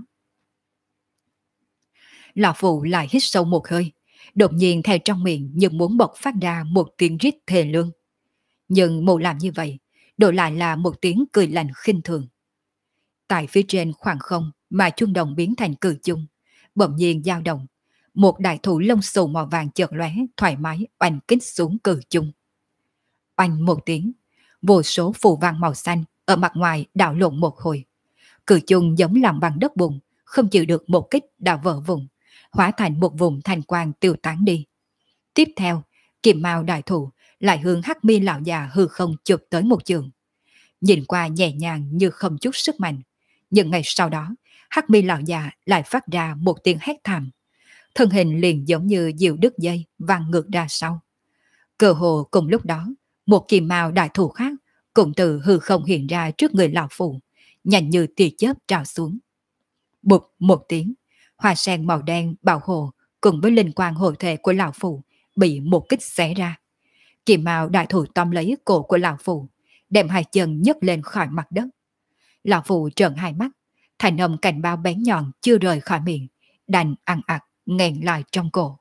Lão phụ lại hít sâu một hơi, đột nhiên theo trong miệng như muốn bộc phát ra một tiếng rít thề lương. Nhưng mụ làm như vậy, đổi lại là một tiếng cười lạnh khinh thường. Tại phía trên khoảng không mà chuông đồng biến thành cử chung, bỗng nhiên dao động, một đại thủ lông xù màu vàng chợt lóe thoải mái oanh kích xuống cử chung. Oanh một tiếng, vô số phù văn màu xanh ở mặt ngoài đảo lộn một hồi. Cử chung giống làm bằng đất bùn, không chịu được một kích đã vỡ vụn, hóa thành một vùng thanh quang tiêu tán đi. Tiếp theo, Kim Mao đại thủ lại hướng Hắc Mi lão già hư không chụp tới một trường. Nhìn qua nhẹ nhàng như không chút sức mạnh, nhưng ngày sau đó, Hắc Mi lão già lại phát ra một tiếng hét thảm. Thân hình liền giống như diều đứt dây văng ngược ra sau. Cơ hồ cùng lúc đó, một Kim Mao đại thủ khác cũng từ hư không hiện ra trước người lão phụ, nhanh như tia chớp trào xuống. Bụp một tiếng, hoa sen màu đen bảo hộ cùng với linh quang hộ thể của lão phụ bị một kích xé ra. Kim Mao đại thủ tóm lấy cổ của lão phụ, đem hai chân nhấc lên khỏi mặt đất. Lão phụ trợn hai mắt, Thành âm cảnh báo bén nhọn chưa rời khỏi miệng, đành ăn ặc nghẹn lại trong cổ.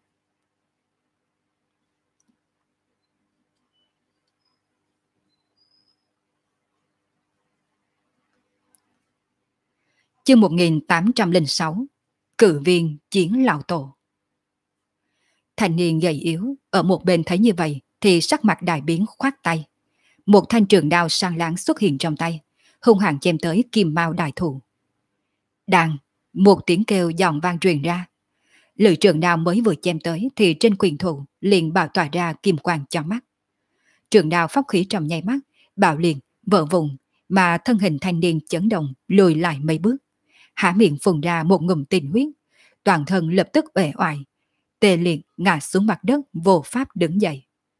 Chương 1806, Cự viên chiến lão tổ. Thanh niên gầy yếu ở một bên thấy như vậy thì sắc mặt đại biến, khoát tay. Một thanh trường đao sang láng xuất hiện trong tay, hung hăng chém tới Kim Mao đại thủ. Đàn, một tiếng kêu giòn vang truyền ra. Lưỡi trường đao mới vừa chém tới thì trên quyền thủ liền bạo tỏa ra kim quang cho mắt. Trường đao phóc khí trong nháy mắt, bạo liền, vỡ vụn, mà thân hình thanh niên chấn động lùi lại mấy bước. Há miệng phun ra một ngụm tinh huyết, toàn thân lập tức uể oải, tê liệt ngã xuống mặt đất vô pháp đứng dậy.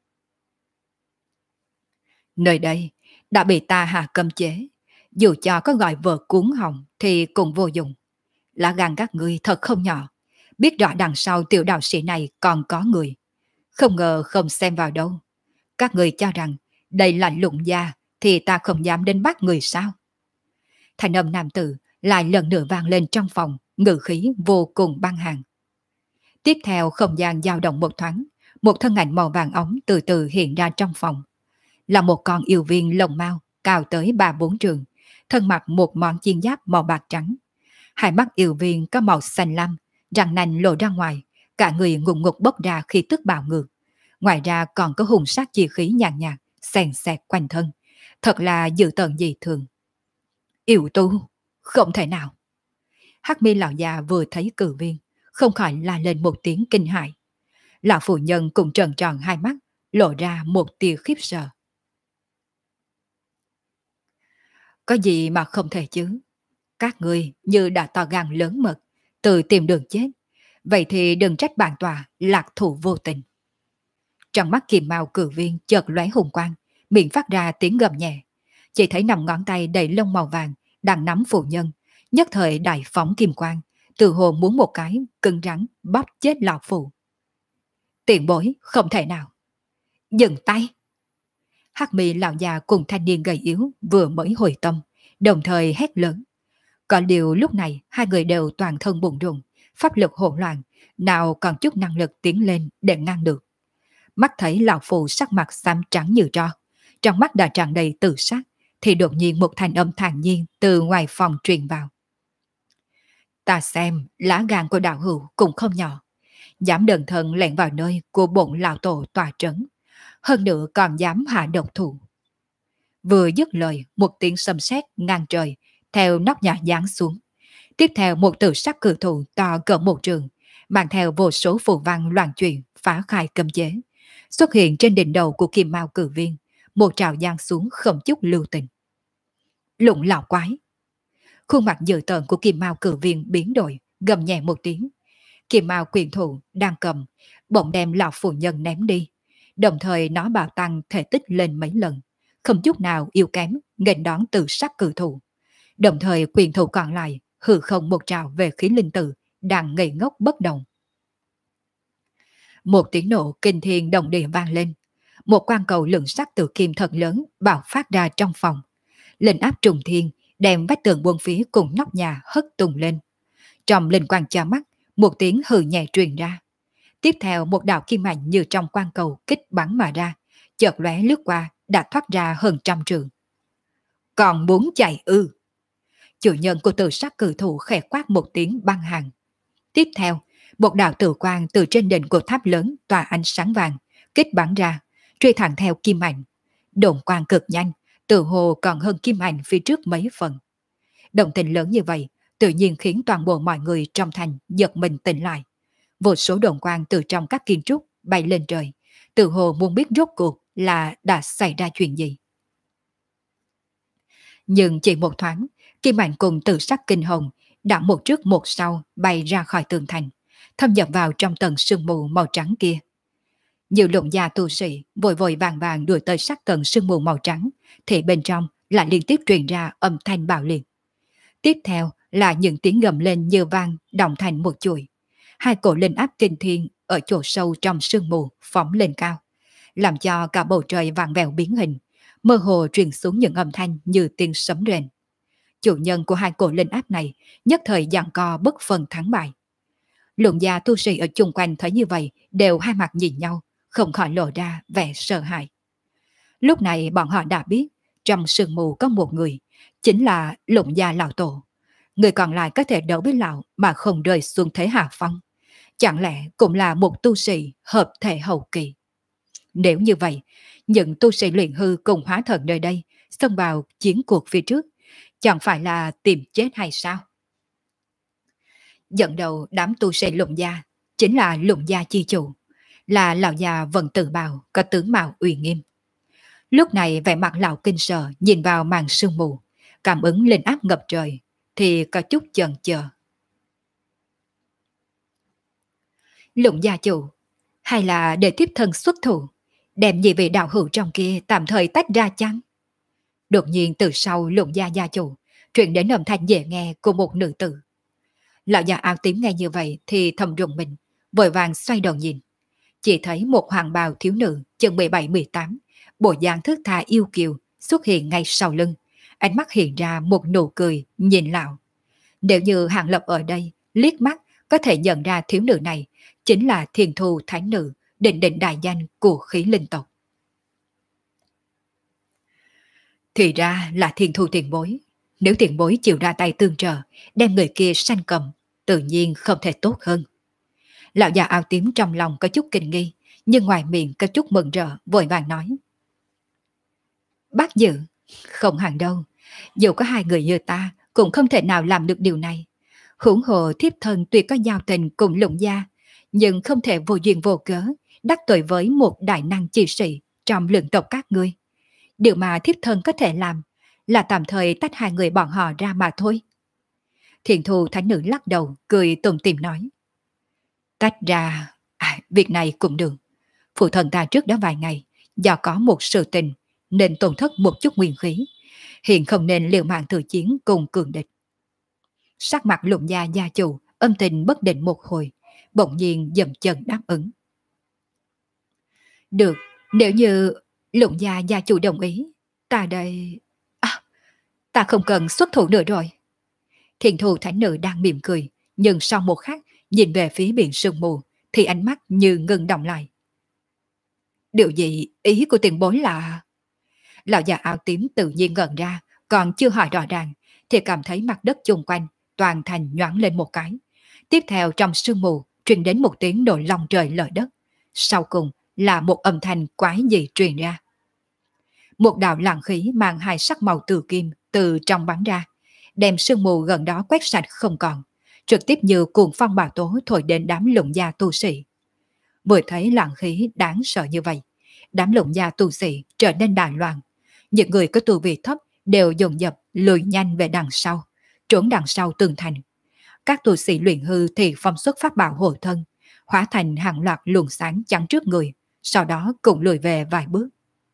Nơi đây đã bị ta hạ cấm chế, dù cho có gọi vợ cuốn họng thì cũng vô dụng. Lá gan các ngươi thật không nhỏ, biết rõ đằng sau tiểu đạo sĩ này còn có người. Không ngờ không xem vào đâu. Các người cho rằng đây là lụng gia thì ta không dám đến bắt người sao? Thành âm nam tử lại lần nữa vang lên trong phòng, ngữ khí vô cùng băng hàng. Tiếp theo không gian dao động một thoáng, một thân ảnh màu vàng ống từ từ hiện ra trong phòng. Là một con yêu viên lông mao, cao tới 3-4 trường, thân mặc một món chiên giáp màu bạc trắng. Hai mắt yêu viên có màu xanh lam, răng nanh lộ ra ngoài, cả người ngùng ngục bốc ra khí tức bạo ngược. Ngoài ra còn có hùng sát chi khí nhàn nhạt, xèn xẹt quanh thân. Thật là dữ tợn dị thường. Yêu tu, không thể nào. Hắc mi lão già vừa thấy cử viên, không khỏi la lên một tiếng kinh hãi. Lão phụ nhân cũng trợn tròn hai mắt, lộ ra một tia khiếp sợ. Có gì mà không thể chứ? Các ngươi như đã to gan lớn mật, tự tìm đường chết. Vậy thì đừng trách bản tòa lạc thủ vô tình. Trong mắt Kim Mao cử viên chợt lóe hùng quang, miệng phát ra tiếng gầm nhẹ. Chỉ thấy nằm ngón tay đầy lông màu vàng đang nắm phụ nhân, nhất thời đại phóng kim quang, từ hồ muốn một cái cứng rắn bóp chết lão phụ. Tiền bối không thể nào. Dừng tay. Hắc mi lão già cùng thanh niên gầy yếu vừa mới hồi tâm, đồng thời hét lớn. Có điều lúc này hai người đều toàn thân bùng rùng, pháp lực hỗn loạn, nào còn chút năng lực tiến lên để ngăn được. Mắt thấy lão phụ sắc mặt xám trắng như tro, trong mắt đã tràn đầy tự sát, thì đột nhiên một thanh âm thản nhiên từ ngoài phòng truyền vào. Ta xem lá gan của đạo hữu cũng không nhỏ, dám đần thân lẻn vào nơi của bổn lão tổ tòa trấn, hơn nữa còn dám hạ độc thủ. Vừa dứt lời, một tiếng sấm sét ngang trời theo nóc nhà giáng xuống. Tiếp theo một tử sắc cự thủ to cỡ một trường, mang theo vô số phù văn loạn chuyển phá khai cấm chế, xuất hiện trên đỉnh đầu của Kim Mao cử viên, một trào giáng xuống không chút lưu tình. Lụng lão quái. Khuôn mặt dữ tợn của Kim Mao cử viên biến đổi, gầm nhẹ một tiếng. Kim Mao quyền thủ đang cầm, bỗng đem lão phụ nhân ném đi, đồng thời nó bạo tăng thể tích lên mấy lần, không chút nào yếu kém nghênh đón từ sắc cử thủ. Đồng thời quyền thủ còn lại hư không một trào về khí linh tử đang ngây ngốc bất động. Một tiếng nổ kinh thiên động địa vang lên, một quang cầu lượng sắc tự kim thật lớn bạo phát ra trong phòng. Linh áp trùng thiên đem vách tường buông phía cùng nóc nhà hất tung lên. Trong linh quang cho mắt, một tiếng hừ nhẹ truyền ra. Tiếp theo một đạo kim ảnh như trong quang cầu kích bắn mà ra, chợt lóe lướt qua đã thoát ra hơn 100 trượng. Còn muốn chạy ư? Chủ nhân của tử sắc cử thủ khẽ quát một tiếng băng hàng. Tiếp theo, một đạo tử quang từ trên đỉnh của tháp lớn tỏa ánh sáng vàng, kích bắn ra, truy thẳng theo kim ảnh. Độn quang cực nhanh, tự hồ còn hơn kim ảnh phía trước mấy phần. Động tình lớn như vậy, tự nhiên khiến toàn bộ mọi người trong thành giật mình tỉnh lại. Vô số đồn quang từ trong các kiến trúc bay lên trời, tự hồ muốn biết rốt cuộc là đã xảy ra chuyện gì. Nhưng chỉ một thoáng, kim ảnh cùng tử sắc kinh hồng đã một trước một sau bay ra khỏi tường thành, thâm nhập vào trong tầng sương mù màu trắng kia. Nhiều lụng gia tu sĩ vội vội vàng vàng đuổi tới sát tầng sương mù màu trắng, thì bên trong lại liên tiếp truyền ra âm thanh bạo liệt. Tiếp theo là những tiếng gầm lên như vang động thành một chuỗi. Hai cổ linh áp kinh thiên ở chỗ sâu trong sương mù phóng lên cao, làm cho cả bầu trời vàng vẹo biến hình, mơ hồ truyền xuống những âm thanh như tiếng sấm rền. Chủ nhân của hai cổ linh áp này nhất thời giằng co bất phân thắng bại. Lượng gia tu sĩ ở chung quanh thấy như vậy đều hai mặt nhìn nhau, không khỏi lộ ra vẻ sợ hãi. Lúc này bọn họ đã biết trong sương mù có một người, chính là Lụng gia lão tổ. Người còn lại có thể đấu với lão mà không rơi xuống thế hạ phong. Chẳng lẽ cũng là một tu sĩ hợp thể hậu kỳ? Nếu như vậy, những tu sĩ luyện hư cùng hóa thần nơi đây xông vào chiến cuộc phía trước, chẳng phải là tìm chết hay sao? Dẫn đầu đám tu sĩ Lụng gia chính là Lụng gia chi chủ, là lão già Vân Tử Bào có tướng mạo uy nghiêm. Lúc này vẻ mặt lão kinh sợ nhìn vào màn sương mù, cảm ứng linh áp ngập trời thì có chút chần chờ. Lụng gia chủ, hay là để tiếp thân xuất thủ, đem nhị vị đạo hữu trong kia tạm thời tách ra chăng? Đột nhiên từ sau Lụng gia gia chủ truyền đến âm thanh dễ nghe của một nữ tử. Lão già áo tím nghe như vậy thì thầm rùng mình, vội vàng xoay đầu nhìn. Chỉ thấy một hoàng bào thiếu nữ chừng 17-18, bộ dáng thước tha yêu kiều xuất hiện ngay sau lưng. Ánh mắt hiện ra một nụ cười nhìn lão. Nếu như Hàng Lập ở đây liếc mắt có thể nhận ra thiếu nữ này chính là Thiên Thu Thánh Nữ, định định đại danh của khí linh tộc. Thì ra là Thiên Thu tiền bối. Nếu tiền bối chịu ra tay tương trợ, đem người kia sanh cầm, tự nhiên không thể tốt hơn. Lão già áo tím trong lòng có chút kinh nghi, nhưng ngoài miệng có chút mừng rỡ, vội vàng nói. Bác Dự, không hẳn đâu. Dù có hai người như ta, cũng không thể nào làm được điều này. Huống hồ thiếp thân tuy có giao tình cùng Lụng gia, nhưng không thể vô duyên vô cớ đắc tội với một đại năng chi sĩ trong lượng tộc các ngươi. Điều mà thiếp thân có thể làm là tạm thời tách hai người bọn họ ra mà thôi. Thiền Thu Thánh Nữ lắc đầu, cười tủm tỉm nói. Tách ra, việc này cũng được. Phụ thần ta trước đó vài ngày, do có một sự tình, nên tổn thất một chút nguyên khí. Hiện không nên liều mạng tự chiến cùng cường địch. Sắc mặt Lụng gia gia chủ, âm tình bất định một hồi, bỗng nhiên dậm chân đáp ứng. Được, nếu như Lụng gia gia chủ đồng ý, ta đây... ta không cần xuất thủ nữa rồi. Thiền Thu Thánh Nữ đang mỉm cười, nhưng sau một khắc nhìn về phía biển sương mù thì ánh mắt như ngừng động lại. Điều gì ý của tiền bối là... Lão già áo tím tự nhiên ngẩn ra, còn chưa hỏi rõ ràng thì cảm thấy mặt đất chung quanh toàn thành nhoáng lên một cái. Tiếp theo trong sương mù truyền đến một tiếng nổ long trời lở đất. Sau cùng là một âm thanh quái dị truyền ra. Một đạo làn khí mang hai sắc màu từ kim từ trong bắn ra, đem sương mù gần đó quét sạch không còn, trực tiếp như cuồng phong bão tố thổi đến đám Lụng gia tu sĩ. Vừa thấy làn khí đáng sợ như vậy, đám Lụng gia tu sĩ trở nên đại loạn. Những người có tu vị thấp đều dồn dập lùi nhanh về đằng sau, trốn đằng sau tường thành. Các tu sĩ luyện hư thì phong xuất pháp bảo hộ thân, hóa thành hàng loạt luồng sáng chắn trước người, sau đó cùng lùi về vài bước.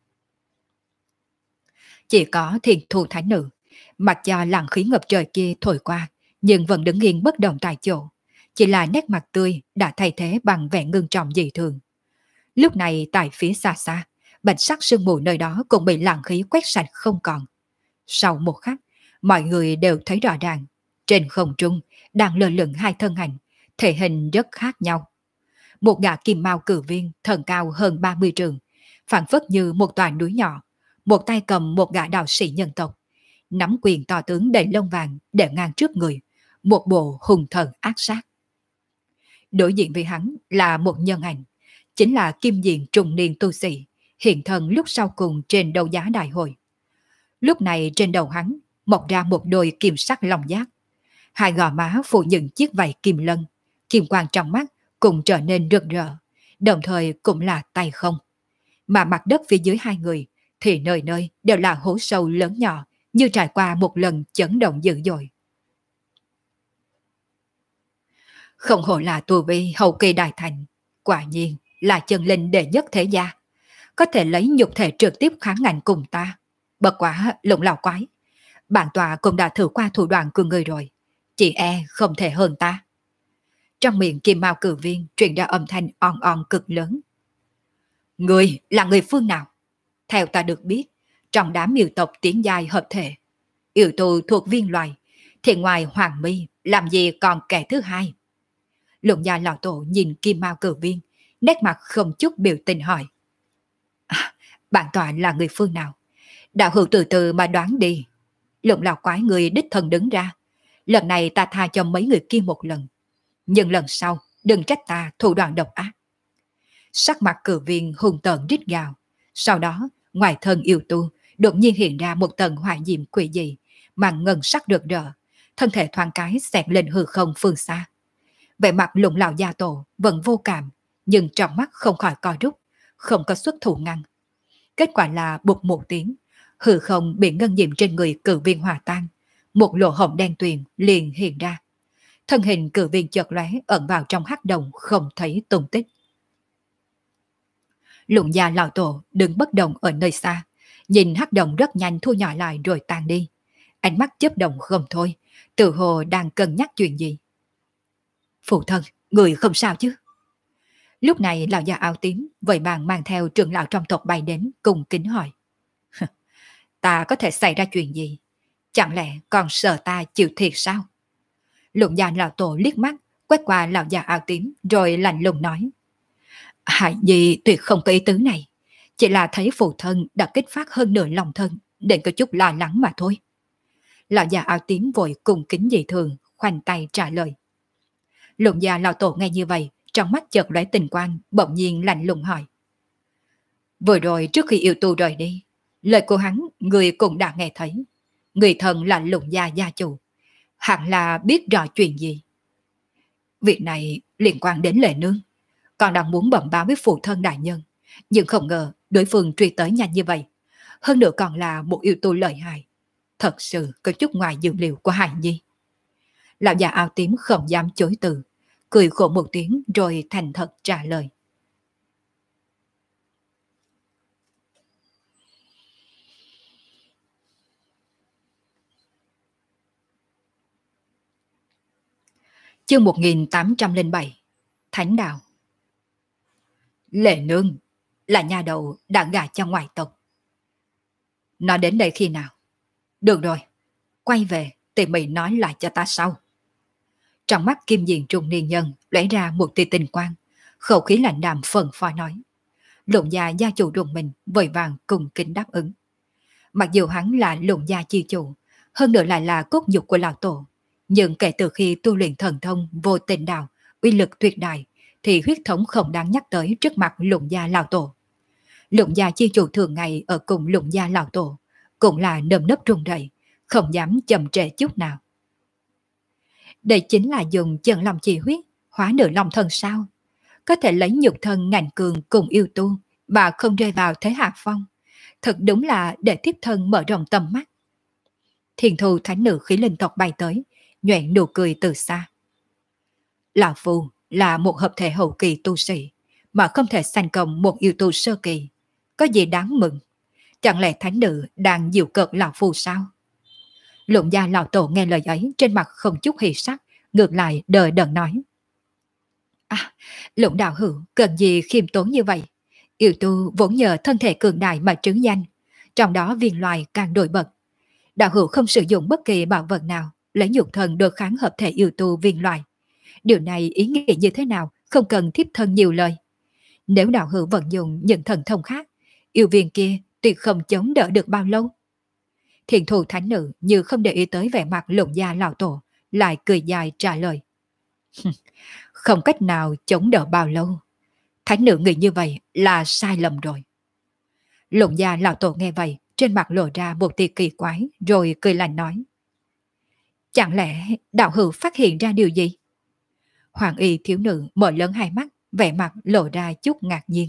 Chỉ có Thiền Thu Thánh Nữ, mặc cho làn khí ngập trời kia thổi qua, nhưng vẫn đứng yên bất động tại chỗ. Chỉ là nét mặt tươi đã thay thế bằng vẻ ngưng trọng dị thường. Lúc này tại phía xa xa, bạch sắc sương mù nơi đó cũng bị làn khí quét sạch không còn. Sau một khắc, mọi người đều thấy rõ ràng, trên không trung đang lơ lửng hai thân ảnh, thể hình rất khác nhau. Một gã kim mao cử viên thần cao hơn 30 trượng, phảng phất như một tòa núi nhỏ, một tay cầm một gã đạo sĩ nhân tộc, nắm quyền to tướng đầy lông vàng để ngang trước người, một bộ hùng thần ác sát. Đối diện với hắn là một nhân ảnh, chính là Kim Diện trùng niên tu sĩ, hiện thân lúc sau cùng trên đấu giá đại hội. Lúc này trên đầu hắn mọc ra một đôi kim sắc long giác, hai gò má phủ những chiếc vảy kim lân, kim quang trong mắt cũng trở nên rực rỡ, đồng thời cũng là tay không. Mà mặt đất phía dưới hai người thì nơi nơi đều là hố sâu lớn nhỏ, như trải qua một lần chấn động dữ dội. Không hổ là tu vi hậu kỳ đại thành, quả nhiên là chân linh đệ nhất thế gia, có thể lấy nhục thể trực tiếp kháng ngạnh cùng ta. Bất quá Lụng lão quái, bản tọa cũng đã thử qua thủ đoạn của người rồi, chỉ e không thể hơn ta. Trong miệng Kim Mao cử viên truyền ra âm thanh on on cực lớn. Người là người phương nào? Theo ta được biết, trong đám miêu tộc tiến giai hợp thể, Yêu tu thuộc viên loài, thì ngoài Hoàng Mi làm gì còn kẻ thứ hai? Lục gia lão tổ nhìn Kim Mao cử viên, nét mặt không chút biểu tình hỏi. Bản tọa là người phương nào? Đạo hữu từ từ mà đoán đi. Lục lão quái người đích thân đứng ra. Lần này ta tha cho mấy người kia một lần. Nhưng lần sau, đừng trách ta thủ đoạn độc ác. Sắc mặt cử viên hùng tợn rít gào. Sau đó, ngoài thân yêu tu, đột nhiên hiện ra một tầng hỏa diệm quỷ dị, màn ngân sắc rực rỡ, thân thể thoáng cái xẹt lên hư không phương xa. Vẻ mặt lục lão gia tổ vẫn vô cảm, nhưng trong mắt không khỏi co rút, không có xuất thủ ngăn. Kết quả là bụt một tiếng, hư không bị ngân diệm trên người cử viên hòa tan, một lỗ hổng đen tuyền liền hiện ra. Thân hình cử viên chợt lóe ẩn vào trong hắc động không thấy tung tích. Lục gia lão tổ đứng bất động ở nơi xa, nhìn hắc động rất nhanh thu nhỏ lại rồi tan đi. Ánh mắt chớp động không thôi, tự hồ đang cân nhắc chuyện gì. Phụ thân, người không sao chứ? Lúc này lão già áo tím vội vàng mang theo trưởng lão trong tộc bay đến cùng kính hỏi. Ta có thể xảy ra chuyện gì? Chẳng lẽ còn sợ ta chịu thiệt sao? Lục gia lão tổ liếc mắt quét qua lão già áo tím rồi lạnh lùng nói. Hải Nhi tuyệt không có ý tứ này, chỉ là thấy phụ thân đã kích phát hơn nửa lòng thân nên có chút lo lắng mà thôi. Lão già áo tím vội cùng kính dị thường khoanh tay trả lời. Lục gia lão tổ nghe như vậy, trong mắt chợt lóe tình quang, bỗng nhiên lạnh lùng hỏi. Vừa rồi trước khi yêu tu rời đi, lời của hắn người cũng đã nghe thấy. Người thần là Lục gia gia chủ, hẳn là biết rõ chuyện gì. Việc này liên quan đến Lệ Nương, còn đang muốn bẩm báo với phụ thân đại nhân, nhưng không ngờ đối phương truy tới nhanh như vậy. Hơn nữa còn là một yêu tu lợi hại, thật sự có chút ngoài dự liệu của Hải Nhi. Lão già áo tím không dám chối từ, cười khổ một tiếng rồi thành thật trả lời. Chương 1807 Thánh Đạo. Lệ Nương là nhà đầu đã gả cho ngoại tộc. Nó đến đây khi nào? Được rồi, quay về tỉ mỉ nói lại cho ta sau. Trong mắt kim diện trung niên nhân lóe ra một tia tình quang, khẩu khí lạnh đạm phần phó nói. Lục gia gia chủ rùng mình vội vàng cùng kính đáp ứng. Mặc dù hắn là Lục gia chi chủ, hơn nữa lại là cốt nhục của lão tổ, nhưng kể từ khi tu luyện thần thông vô tình đạo, uy lực tuyệt đại, thì huyết thống không đáng nhắc tới trước mặt Lục gia lão tổ. Lục gia chi chủ thường ngày ở cùng Lục gia lão tổ, cũng là nơm nớp run rẩy, không dám chậm trễ chút nào. Đây chính là dùng chân lòng chi huyết hóa nửa lòng thân sao? Có thể lấy nhục thân ngạnh cường cùng yêu tu mà không rơi vào thế hạ phong. Thật đúng là để tiếp thân mở rộng tầm mắt. Thiền thù thánh nữ khí linh tộc bay tới, nhoẻn nụ cười từ xa. Lão Phu là một hợp thể hậu kỳ tu sĩ, mà không thể sanh công một yêu tu sơ kỳ. Có gì đáng mừng? Chẳng lẽ thánh nữ đang dịu cợt Lão Phu sao? Lục gia lão tổ nghe lời ấy trên mặt không chút hỉ sắc, ngược lại đờ đẫn nói. Lục đạo hữu cần gì khiêm tốn như vậy? Yêu tu vốn nhờ thân thể cường đại mà trứng danh, trong đó viên loài càng nổi bật. Đạo hữu không sử dụng bất kỳ bảo vật nào, lấy nhục thân đối kháng hợp thể yêu tu viên loài. Điều này ý nghĩa như thế nào, không cần thiếp thân nhiều lời. Nếu đạo hữu vận dụng những thần thông khác, yêu viên kia tuyệt không chống đỡ được bao lâu. Thiền thù thánh nữ như không để ý tới vẻ mặt Lục gia lão tổ, lại cười dài trả lời. Không cách nào chống đỡ bao lâu. Thánh nữ nghĩ như vậy là sai lầm rồi. Lục gia lão tổ nghe vậy, trên mặt lộ ra một tia kỳ quái, rồi cười lạnh nói. Chẳng lẽ đạo hữu phát hiện ra điều gì? Hoàng y thiếu nữ mở lớn hai mắt, vẻ mặt lộ ra chút ngạc nhiên.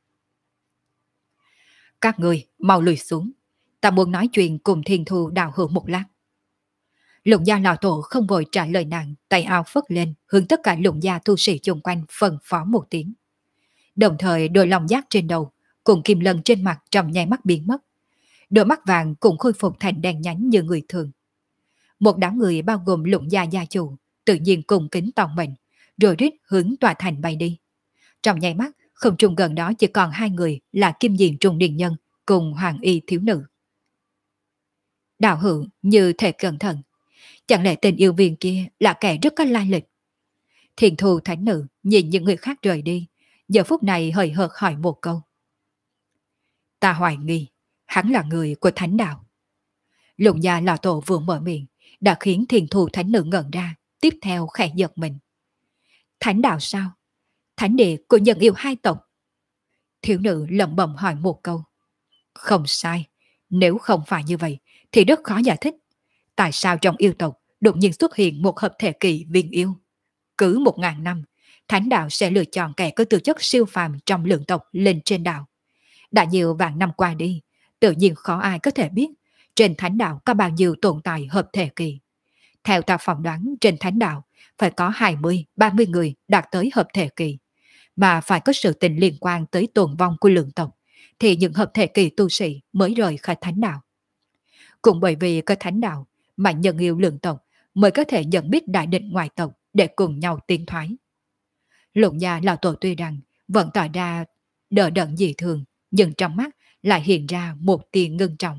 Các người mau lùi xuống, ta muốn nói chuyện cùng thiên thu đạo hữu một lát. Lục gia lão tổ không vội trả lời nàng, tay áo phất lên, hướng tất cả lục gia tu sĩ chung quanh phân phó một tiếng. Đồng thời đôi lòng giác trên đầu, cùng kim lân trên mặt trong nháy mắt biến mất. Đôi mắt vàng cũng khôi phục thành đèn nhánh như người thường. Một đám người bao gồm lục gia gia chủ, tự nhiên cùng kính tòng mệnh, rồi rít hướng tòa thành bay đi. Trong nháy mắt, không trung gần đó chỉ còn hai người là kim diện trung niên nhân cùng hoàng y thiếu nữ. Đạo hữu như thể cẩn thận. Chẳng lẽ tên yêu viên kia là kẻ rất có lai lịch? Thiền thù thánh nữ nhìn những người khác rời đi, giờ phút này hời hợt hỏi một câu. Ta hoài nghi, hắn là người của thánh đạo. Lục gia lão tổ vừa mở miệng, đã khiến thiền thù thánh nữ ngẩn ra, tiếp theo khẽ giật mình. Thánh đạo sao? Thánh địa của nhân yêu hai tộc. Thiếu nữ lẩm bẩm hỏi một câu. Không sai, nếu không phải như vậy thì rất khó giải thích. Tại sao trong yêu tộc đột nhiên xuất hiện một hợp thể kỳ viên yêu? Cứ 1000 năm, thánh đạo sẽ lựa chọn kẻ có tư chất siêu phàm trong lượng tộc lên trên đạo. Đã nhiều vạn năm qua đi, tự nhiên khó ai có thể biết trên thánh đạo có bao nhiêu tồn tại hợp thể kỳ. Theo ta phỏng đoán trên thánh đạo phải có 20-30 người đạt tới hợp thể kỳ, mà phải có sự tình liên quan tới tồn vong của lượng tộc, thì những hợp thể kỳ tu sĩ mới rời khỏi thánh đạo. Cũng bởi vì có thánh đạo mà nhân yêu lượng tộc mới có thể nhận biết đại định ngoại tộc để cùng nhau tiến thoái. Lục gia lão tổ tuy rằng vẫn tỏ ra đờ đẫn dị thường, nhưng trong mắt lại hiện ra một tia ngưng trọng.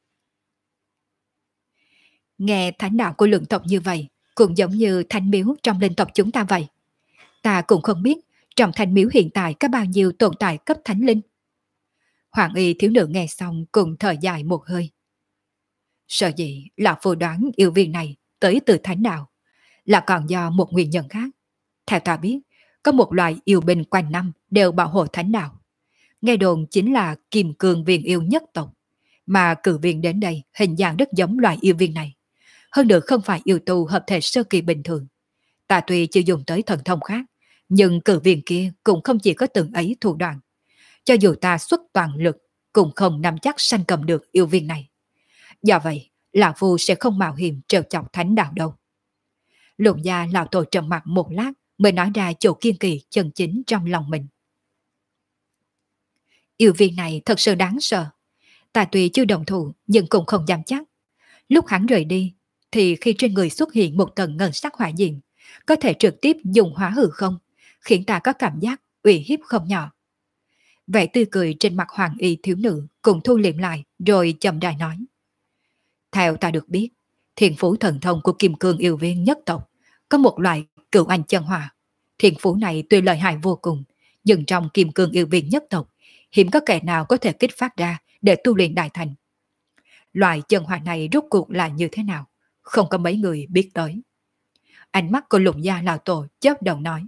Nghe thánh đạo của lượng tộc như vậy, cũng giống như thánh miếu trong linh tộc chúng ta vậy. Ta cũng không biết trong thánh miếu hiện tại có bao nhiêu tồn tại cấp thánh linh. Hoàng y thiếu nữ nghe xong cùng thở dài một hơi. Sợ dĩ là phù đoán yêu viên này tới từ thánh đạo, là còn do một nguyên nhân khác. Theo ta biết, có một loại yêu binh quanh năm đều bảo hộ thánh đạo. Nghe đồn chính là kim cương viên yêu nhất tộc, mà cử viên đến đây hình dạng rất giống loại yêu viên này. Hơn nữa không phải yêu tu hợp thể sơ kỳ bình thường. Ta tuy chưa dùng tới thần thông khác, nhưng cử viên kia cũng không chỉ có từng ấy thủ đoạn. Cho dù ta xuất toàn lực, cũng không nắm chắc sanh cầm được yêu viên này. Do vậy, Lão Phu sẽ không mạo hiểm trêu chọc thánh đạo đâu. Lục gia lão tổ trầm mặt một lát mới nói ra chỗ kiên kỳ chân chính trong lòng mình. Yêu viên này thật sự đáng sợ. Ta tuy chưa đồng thủ nhưng cũng không dám chắc. Lúc hắn rời đi thì khi trên người xuất hiện một tầng ngân sắc hỏa diệm, có thể trực tiếp dùng hóa hư không, khiến ta có cảm giác uy hiếp không nhỏ. Vẻ tươi cười trên mặt hoàng y thiếu nữ cũng thu liệm lại rồi chậm rãi nói. Theo ta được biết, thiên phú thần thông của kim cương yêu viên nhất tộc có một loại cửu anh chân hỏa. Thiên phú này tuy lợi hại vô cùng, nhưng trong kim cương yêu viên nhất tộc hiếm có kẻ nào có thể kích phát ra để tu luyện đại thành. Loại chân hỏa này rốt cuộc là như thế nào, không có mấy người biết tới. Ánh mắt của Lục gia lão tổ chớp động nói.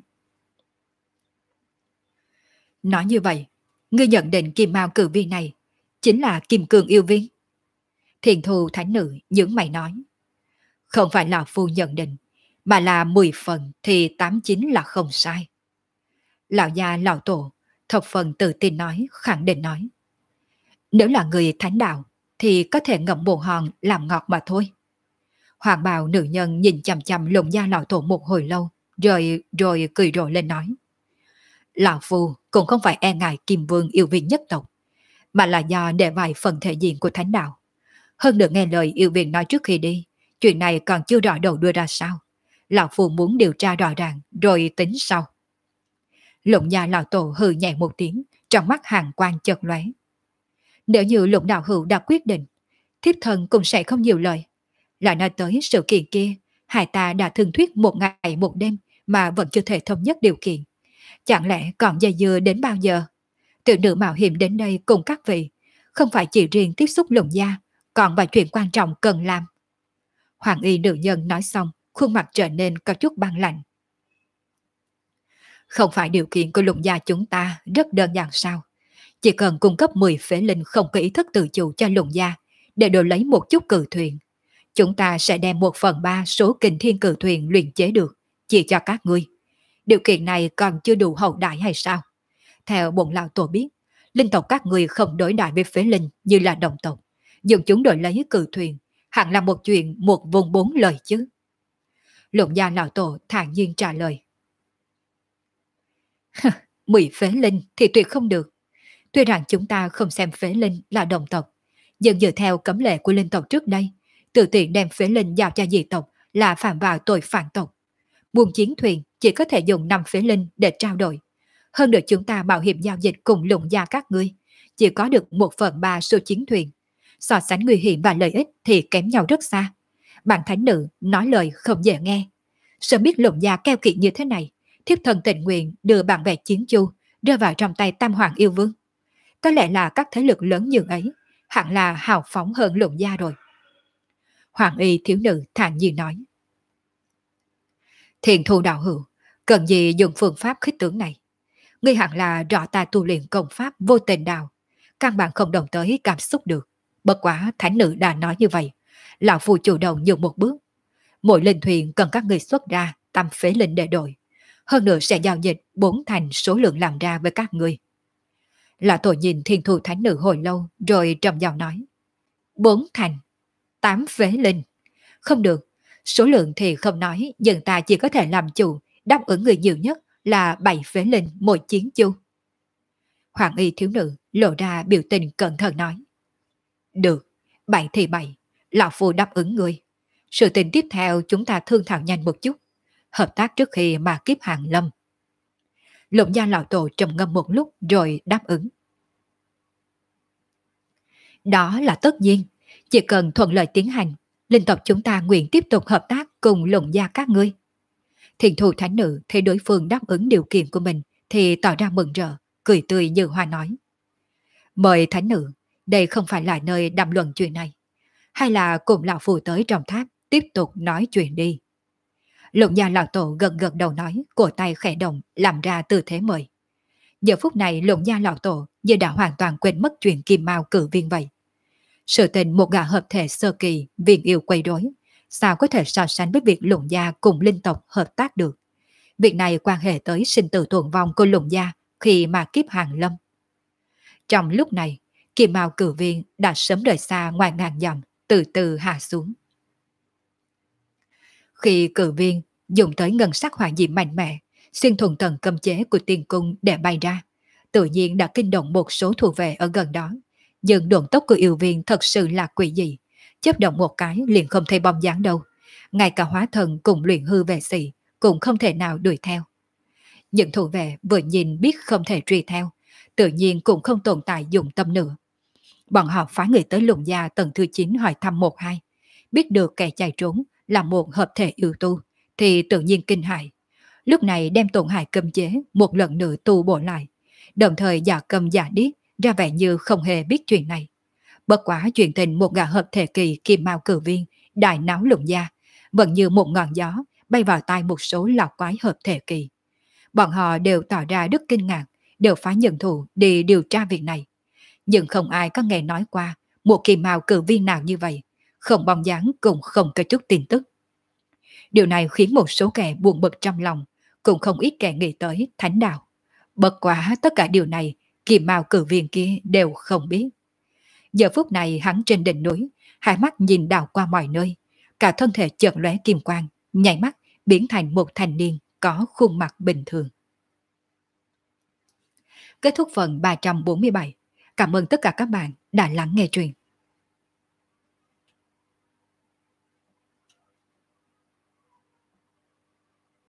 Nói như vậy, ngươi nhận định kim mao cử viên này chính là kim cương yêu viên. Thiền thù thánh nữ những mày nói. Không phải là phu nhận định, mà là 10 phần thì 89 là không sai. Lão gia lão tổ thập phần tự tin nói, khẳng định nói. Nếu là người thánh đạo thì có thể ngậm bồ hòn làm ngọt mà thôi. Hoàng bào nữ nhân nhìn chằm chằm Lục gia lão tổ một hồi lâu, rồi cười rộ lên nói. Lão phu cũng không phải e ngại kim vương yêu viên nhất tộc, mà là do để vài phần thể diện của thánh đạo. Hơn được nghe lời yêu viên nói trước khi đi, chuyện này còn chưa rõ đầu đuôi ra sao. Lão phu muốn điều tra rõ ràng rồi tính sau. Lục gia lão tổ hừ nhẹ một tiếng, trong mắt hàn quang chợt lóe. Nếu như Lục đạo hữu đã quyết định, thiếp thần cũng sẽ không nhiều lời. Lại nói tới sự kiện kia, hai ta đã thương thuyết một ngày một đêm mà vẫn chưa thể thống nhất điều kiện. Chẳng lẽ còn dây dưa đến bao giờ? Tiểu nữ mạo hiểm đến đây cùng các vị, không phải chỉ riêng tiếp xúc Lục gia, còn vài chuyện quan trọng cần làm. Hoàng y nữ nhân nói xong, khuôn mặt trở nên có chút băng lạnh. Không phải điều kiện của Lục gia chúng ta rất đơn giản sao? Chỉ cần cung cấp 10 phế linh không có ý thức tự chủ cho Lục gia, để đổi lấy một chút cự thuyền. Chúng ta sẽ đem 1/3 số kình thiên cự thuyền luyện chế được, chỉ cho các ngươi. Điều kiện này còn chưa đủ hậu đại hay sao? Theo bổn lão tổ biết, linh tộc các ngươi không đối đại với phế linh như là đồng tộc. Dùng chúng đổi lấy cự thuyền, hẳn là một chuyện một vùng 4 lời chứ. Lục gia lão tổ thản nhiên trả lời. 10 phế linh thì tuyệt không được. Tuy rằng chúng ta không xem phế linh là đồng tộc, nhưng dựa theo cấm lệ của linh tộc trước đây, tự tiện đem phế linh giao cho dị tộc là phạm vào tội phản tộc. Buôn chiến thuyền chỉ có thể dùng 5 phế linh để trao đổi. Hơn nữa chúng ta mạo hiểm giao dịch cùng Lục gia các ngươi, chỉ có được 1/3 số chiến thuyền. So sánh nguy hiểm và lợi ích thì kém nhau rất xa. Bạn thánh nữ nói lời không dễ nghe. Sớm biết Lục gia keo kiệt như thế này, thiếp thân tình nguyện đưa bạn bè chiến chu rơi vào trong tay Tam Hoàng yêu vương. Có lẽ là các thế lực lớn như ấy, hẳn là hào phóng hơn Lục gia rồi. Hoàng y thiếu nữ thản nhiên nói. Thiền thu đạo hữu, cần gì dùng phương pháp khích tướng này? Ngươi hẳn là rõ ta tu luyện công pháp vô tình đạo, căn bản không đồng tới cảm xúc được. Bất quá thánh nữ đã nói như vậy, lão phu chủ động nhường một bước. Mỗi linh thuyền cần các người xuất ra tam phế linh để đổi. Hơn nữa sẽ giao dịch 4 thành số lượng làm ra với các người. Lão tổ nhìn thiên thu thánh nữ hồi lâu rồi trầm giọng nói. 4 thành, 8 phế linh. Không được, số lượng thì không nói, nhưng ta chỉ có thể làm chủ, đáp ứng người nhiều nhất là 7 phế linh mỗi chiến chu. Hoàng y thiếu nữ lộ ra biểu tình cẩn thận nói. Được, 7 thì 7, lão phu đáp ứng người. Sự tình tiếp theo chúng ta thương thảo nhanh một chút, hợp tác trước khi mà kiếp hàng lâm. Lục gia lão tổ trầm ngâm một lúc rồi đáp ứng. Đó là tất nhiên, chỉ cần thuận lợi tiến hành, linh tộc chúng ta nguyện tiếp tục hợp tác cùng Lục gia các ngươi. Thiền thù thánh nữ thấy đối phương đáp ứng điều kiện của mình thì tỏ ra mừng rỡ, cười tươi như hoa nói. Mời thánh nữ, đây không phải là nơi đàm luận chuyện này. Hay là cùng lão phù tới trong tháp tiếp tục nói chuyện đi. Lục gia lão tổ gật gật đầu nói, cổ tay khẽ động làm ra tư thế mời. Giờ phút này Lục gia lão tổ như đã hoàn toàn quên mất chuyện kim mao cử viên vậy. Sự tình một gã hợp thể sơ kỳ viên yêu quay rối, sao có thể so sánh với việc Lục gia cùng linh tộc hợp tác được. Việc này quan hệ tới sinh tử tồn vong của Lục gia khi mà kiếp hàng lâm. Trong lúc này, kim mao cử viên đã sớm rời xa ngoài ngàn dặm, từ từ hạ xuống. Khi cử viên dùng tới ngân sắc hoàng diệm mạnh mẽ, xuyên thuần tầng cấm chế của tiên cung để bay ra, tự nhiên đã kinh động một số thủ vệ ở gần đó. Nhưng độn tốc của yêu viên thật sự là quỷ dị, chớp động một cái liền không thấy bóng dáng đâu. Ngay cả hóa thần cùng luyện hư vệ sĩ cũng không thể nào đuổi theo. Những thủ vệ vừa nhìn biết không thể truy theo, tự nhiên cũng không tồn tại dụng tâm nữa. Bọn họ phái người tới Lục gia tầng thứ 9 hỏi thăm một hai, biết được kẻ chạy trốn là một hợp thể yêu tu, thì tự nhiên kinh hại. Lúc này đem tổn hại cấm chế một lần nữa tu bổ lại, đồng thời giả cầm giả điếc ra vẻ như không hề biết chuyện này. Bất quá chuyện tình một gã hợp thể kỳ kim mao cử viên đại náo Lục gia vẫn như một ngọn gió bay vào tai một số lão quái hợp thể kỳ. Bọn họ đều tỏ ra rất kinh ngạc, đều phái nhân thủ đi điều tra việc này. Nhưng không ai có nghe nói qua một kim mao cử viên nào như vậy, không bóng dáng cũng không có chút tin tức. Điều này khiến một số kẻ buồn bực trong lòng, cũng không ít kẻ nghĩ tới thánh đạo. Bất quá tất cả điều này, kim mao cử viên kia đều không biết. Giờ phút này hắn trên đỉnh núi, hai mắt nhìn đảo qua mọi nơi, cả thân thể chợt lóe kim quang, nhảy mắt biến thành một thanh niên có khuôn mặt bình thường. Kết thúc phần 347. Cảm ơn tất cả các bạn đã lắng nghe truyện.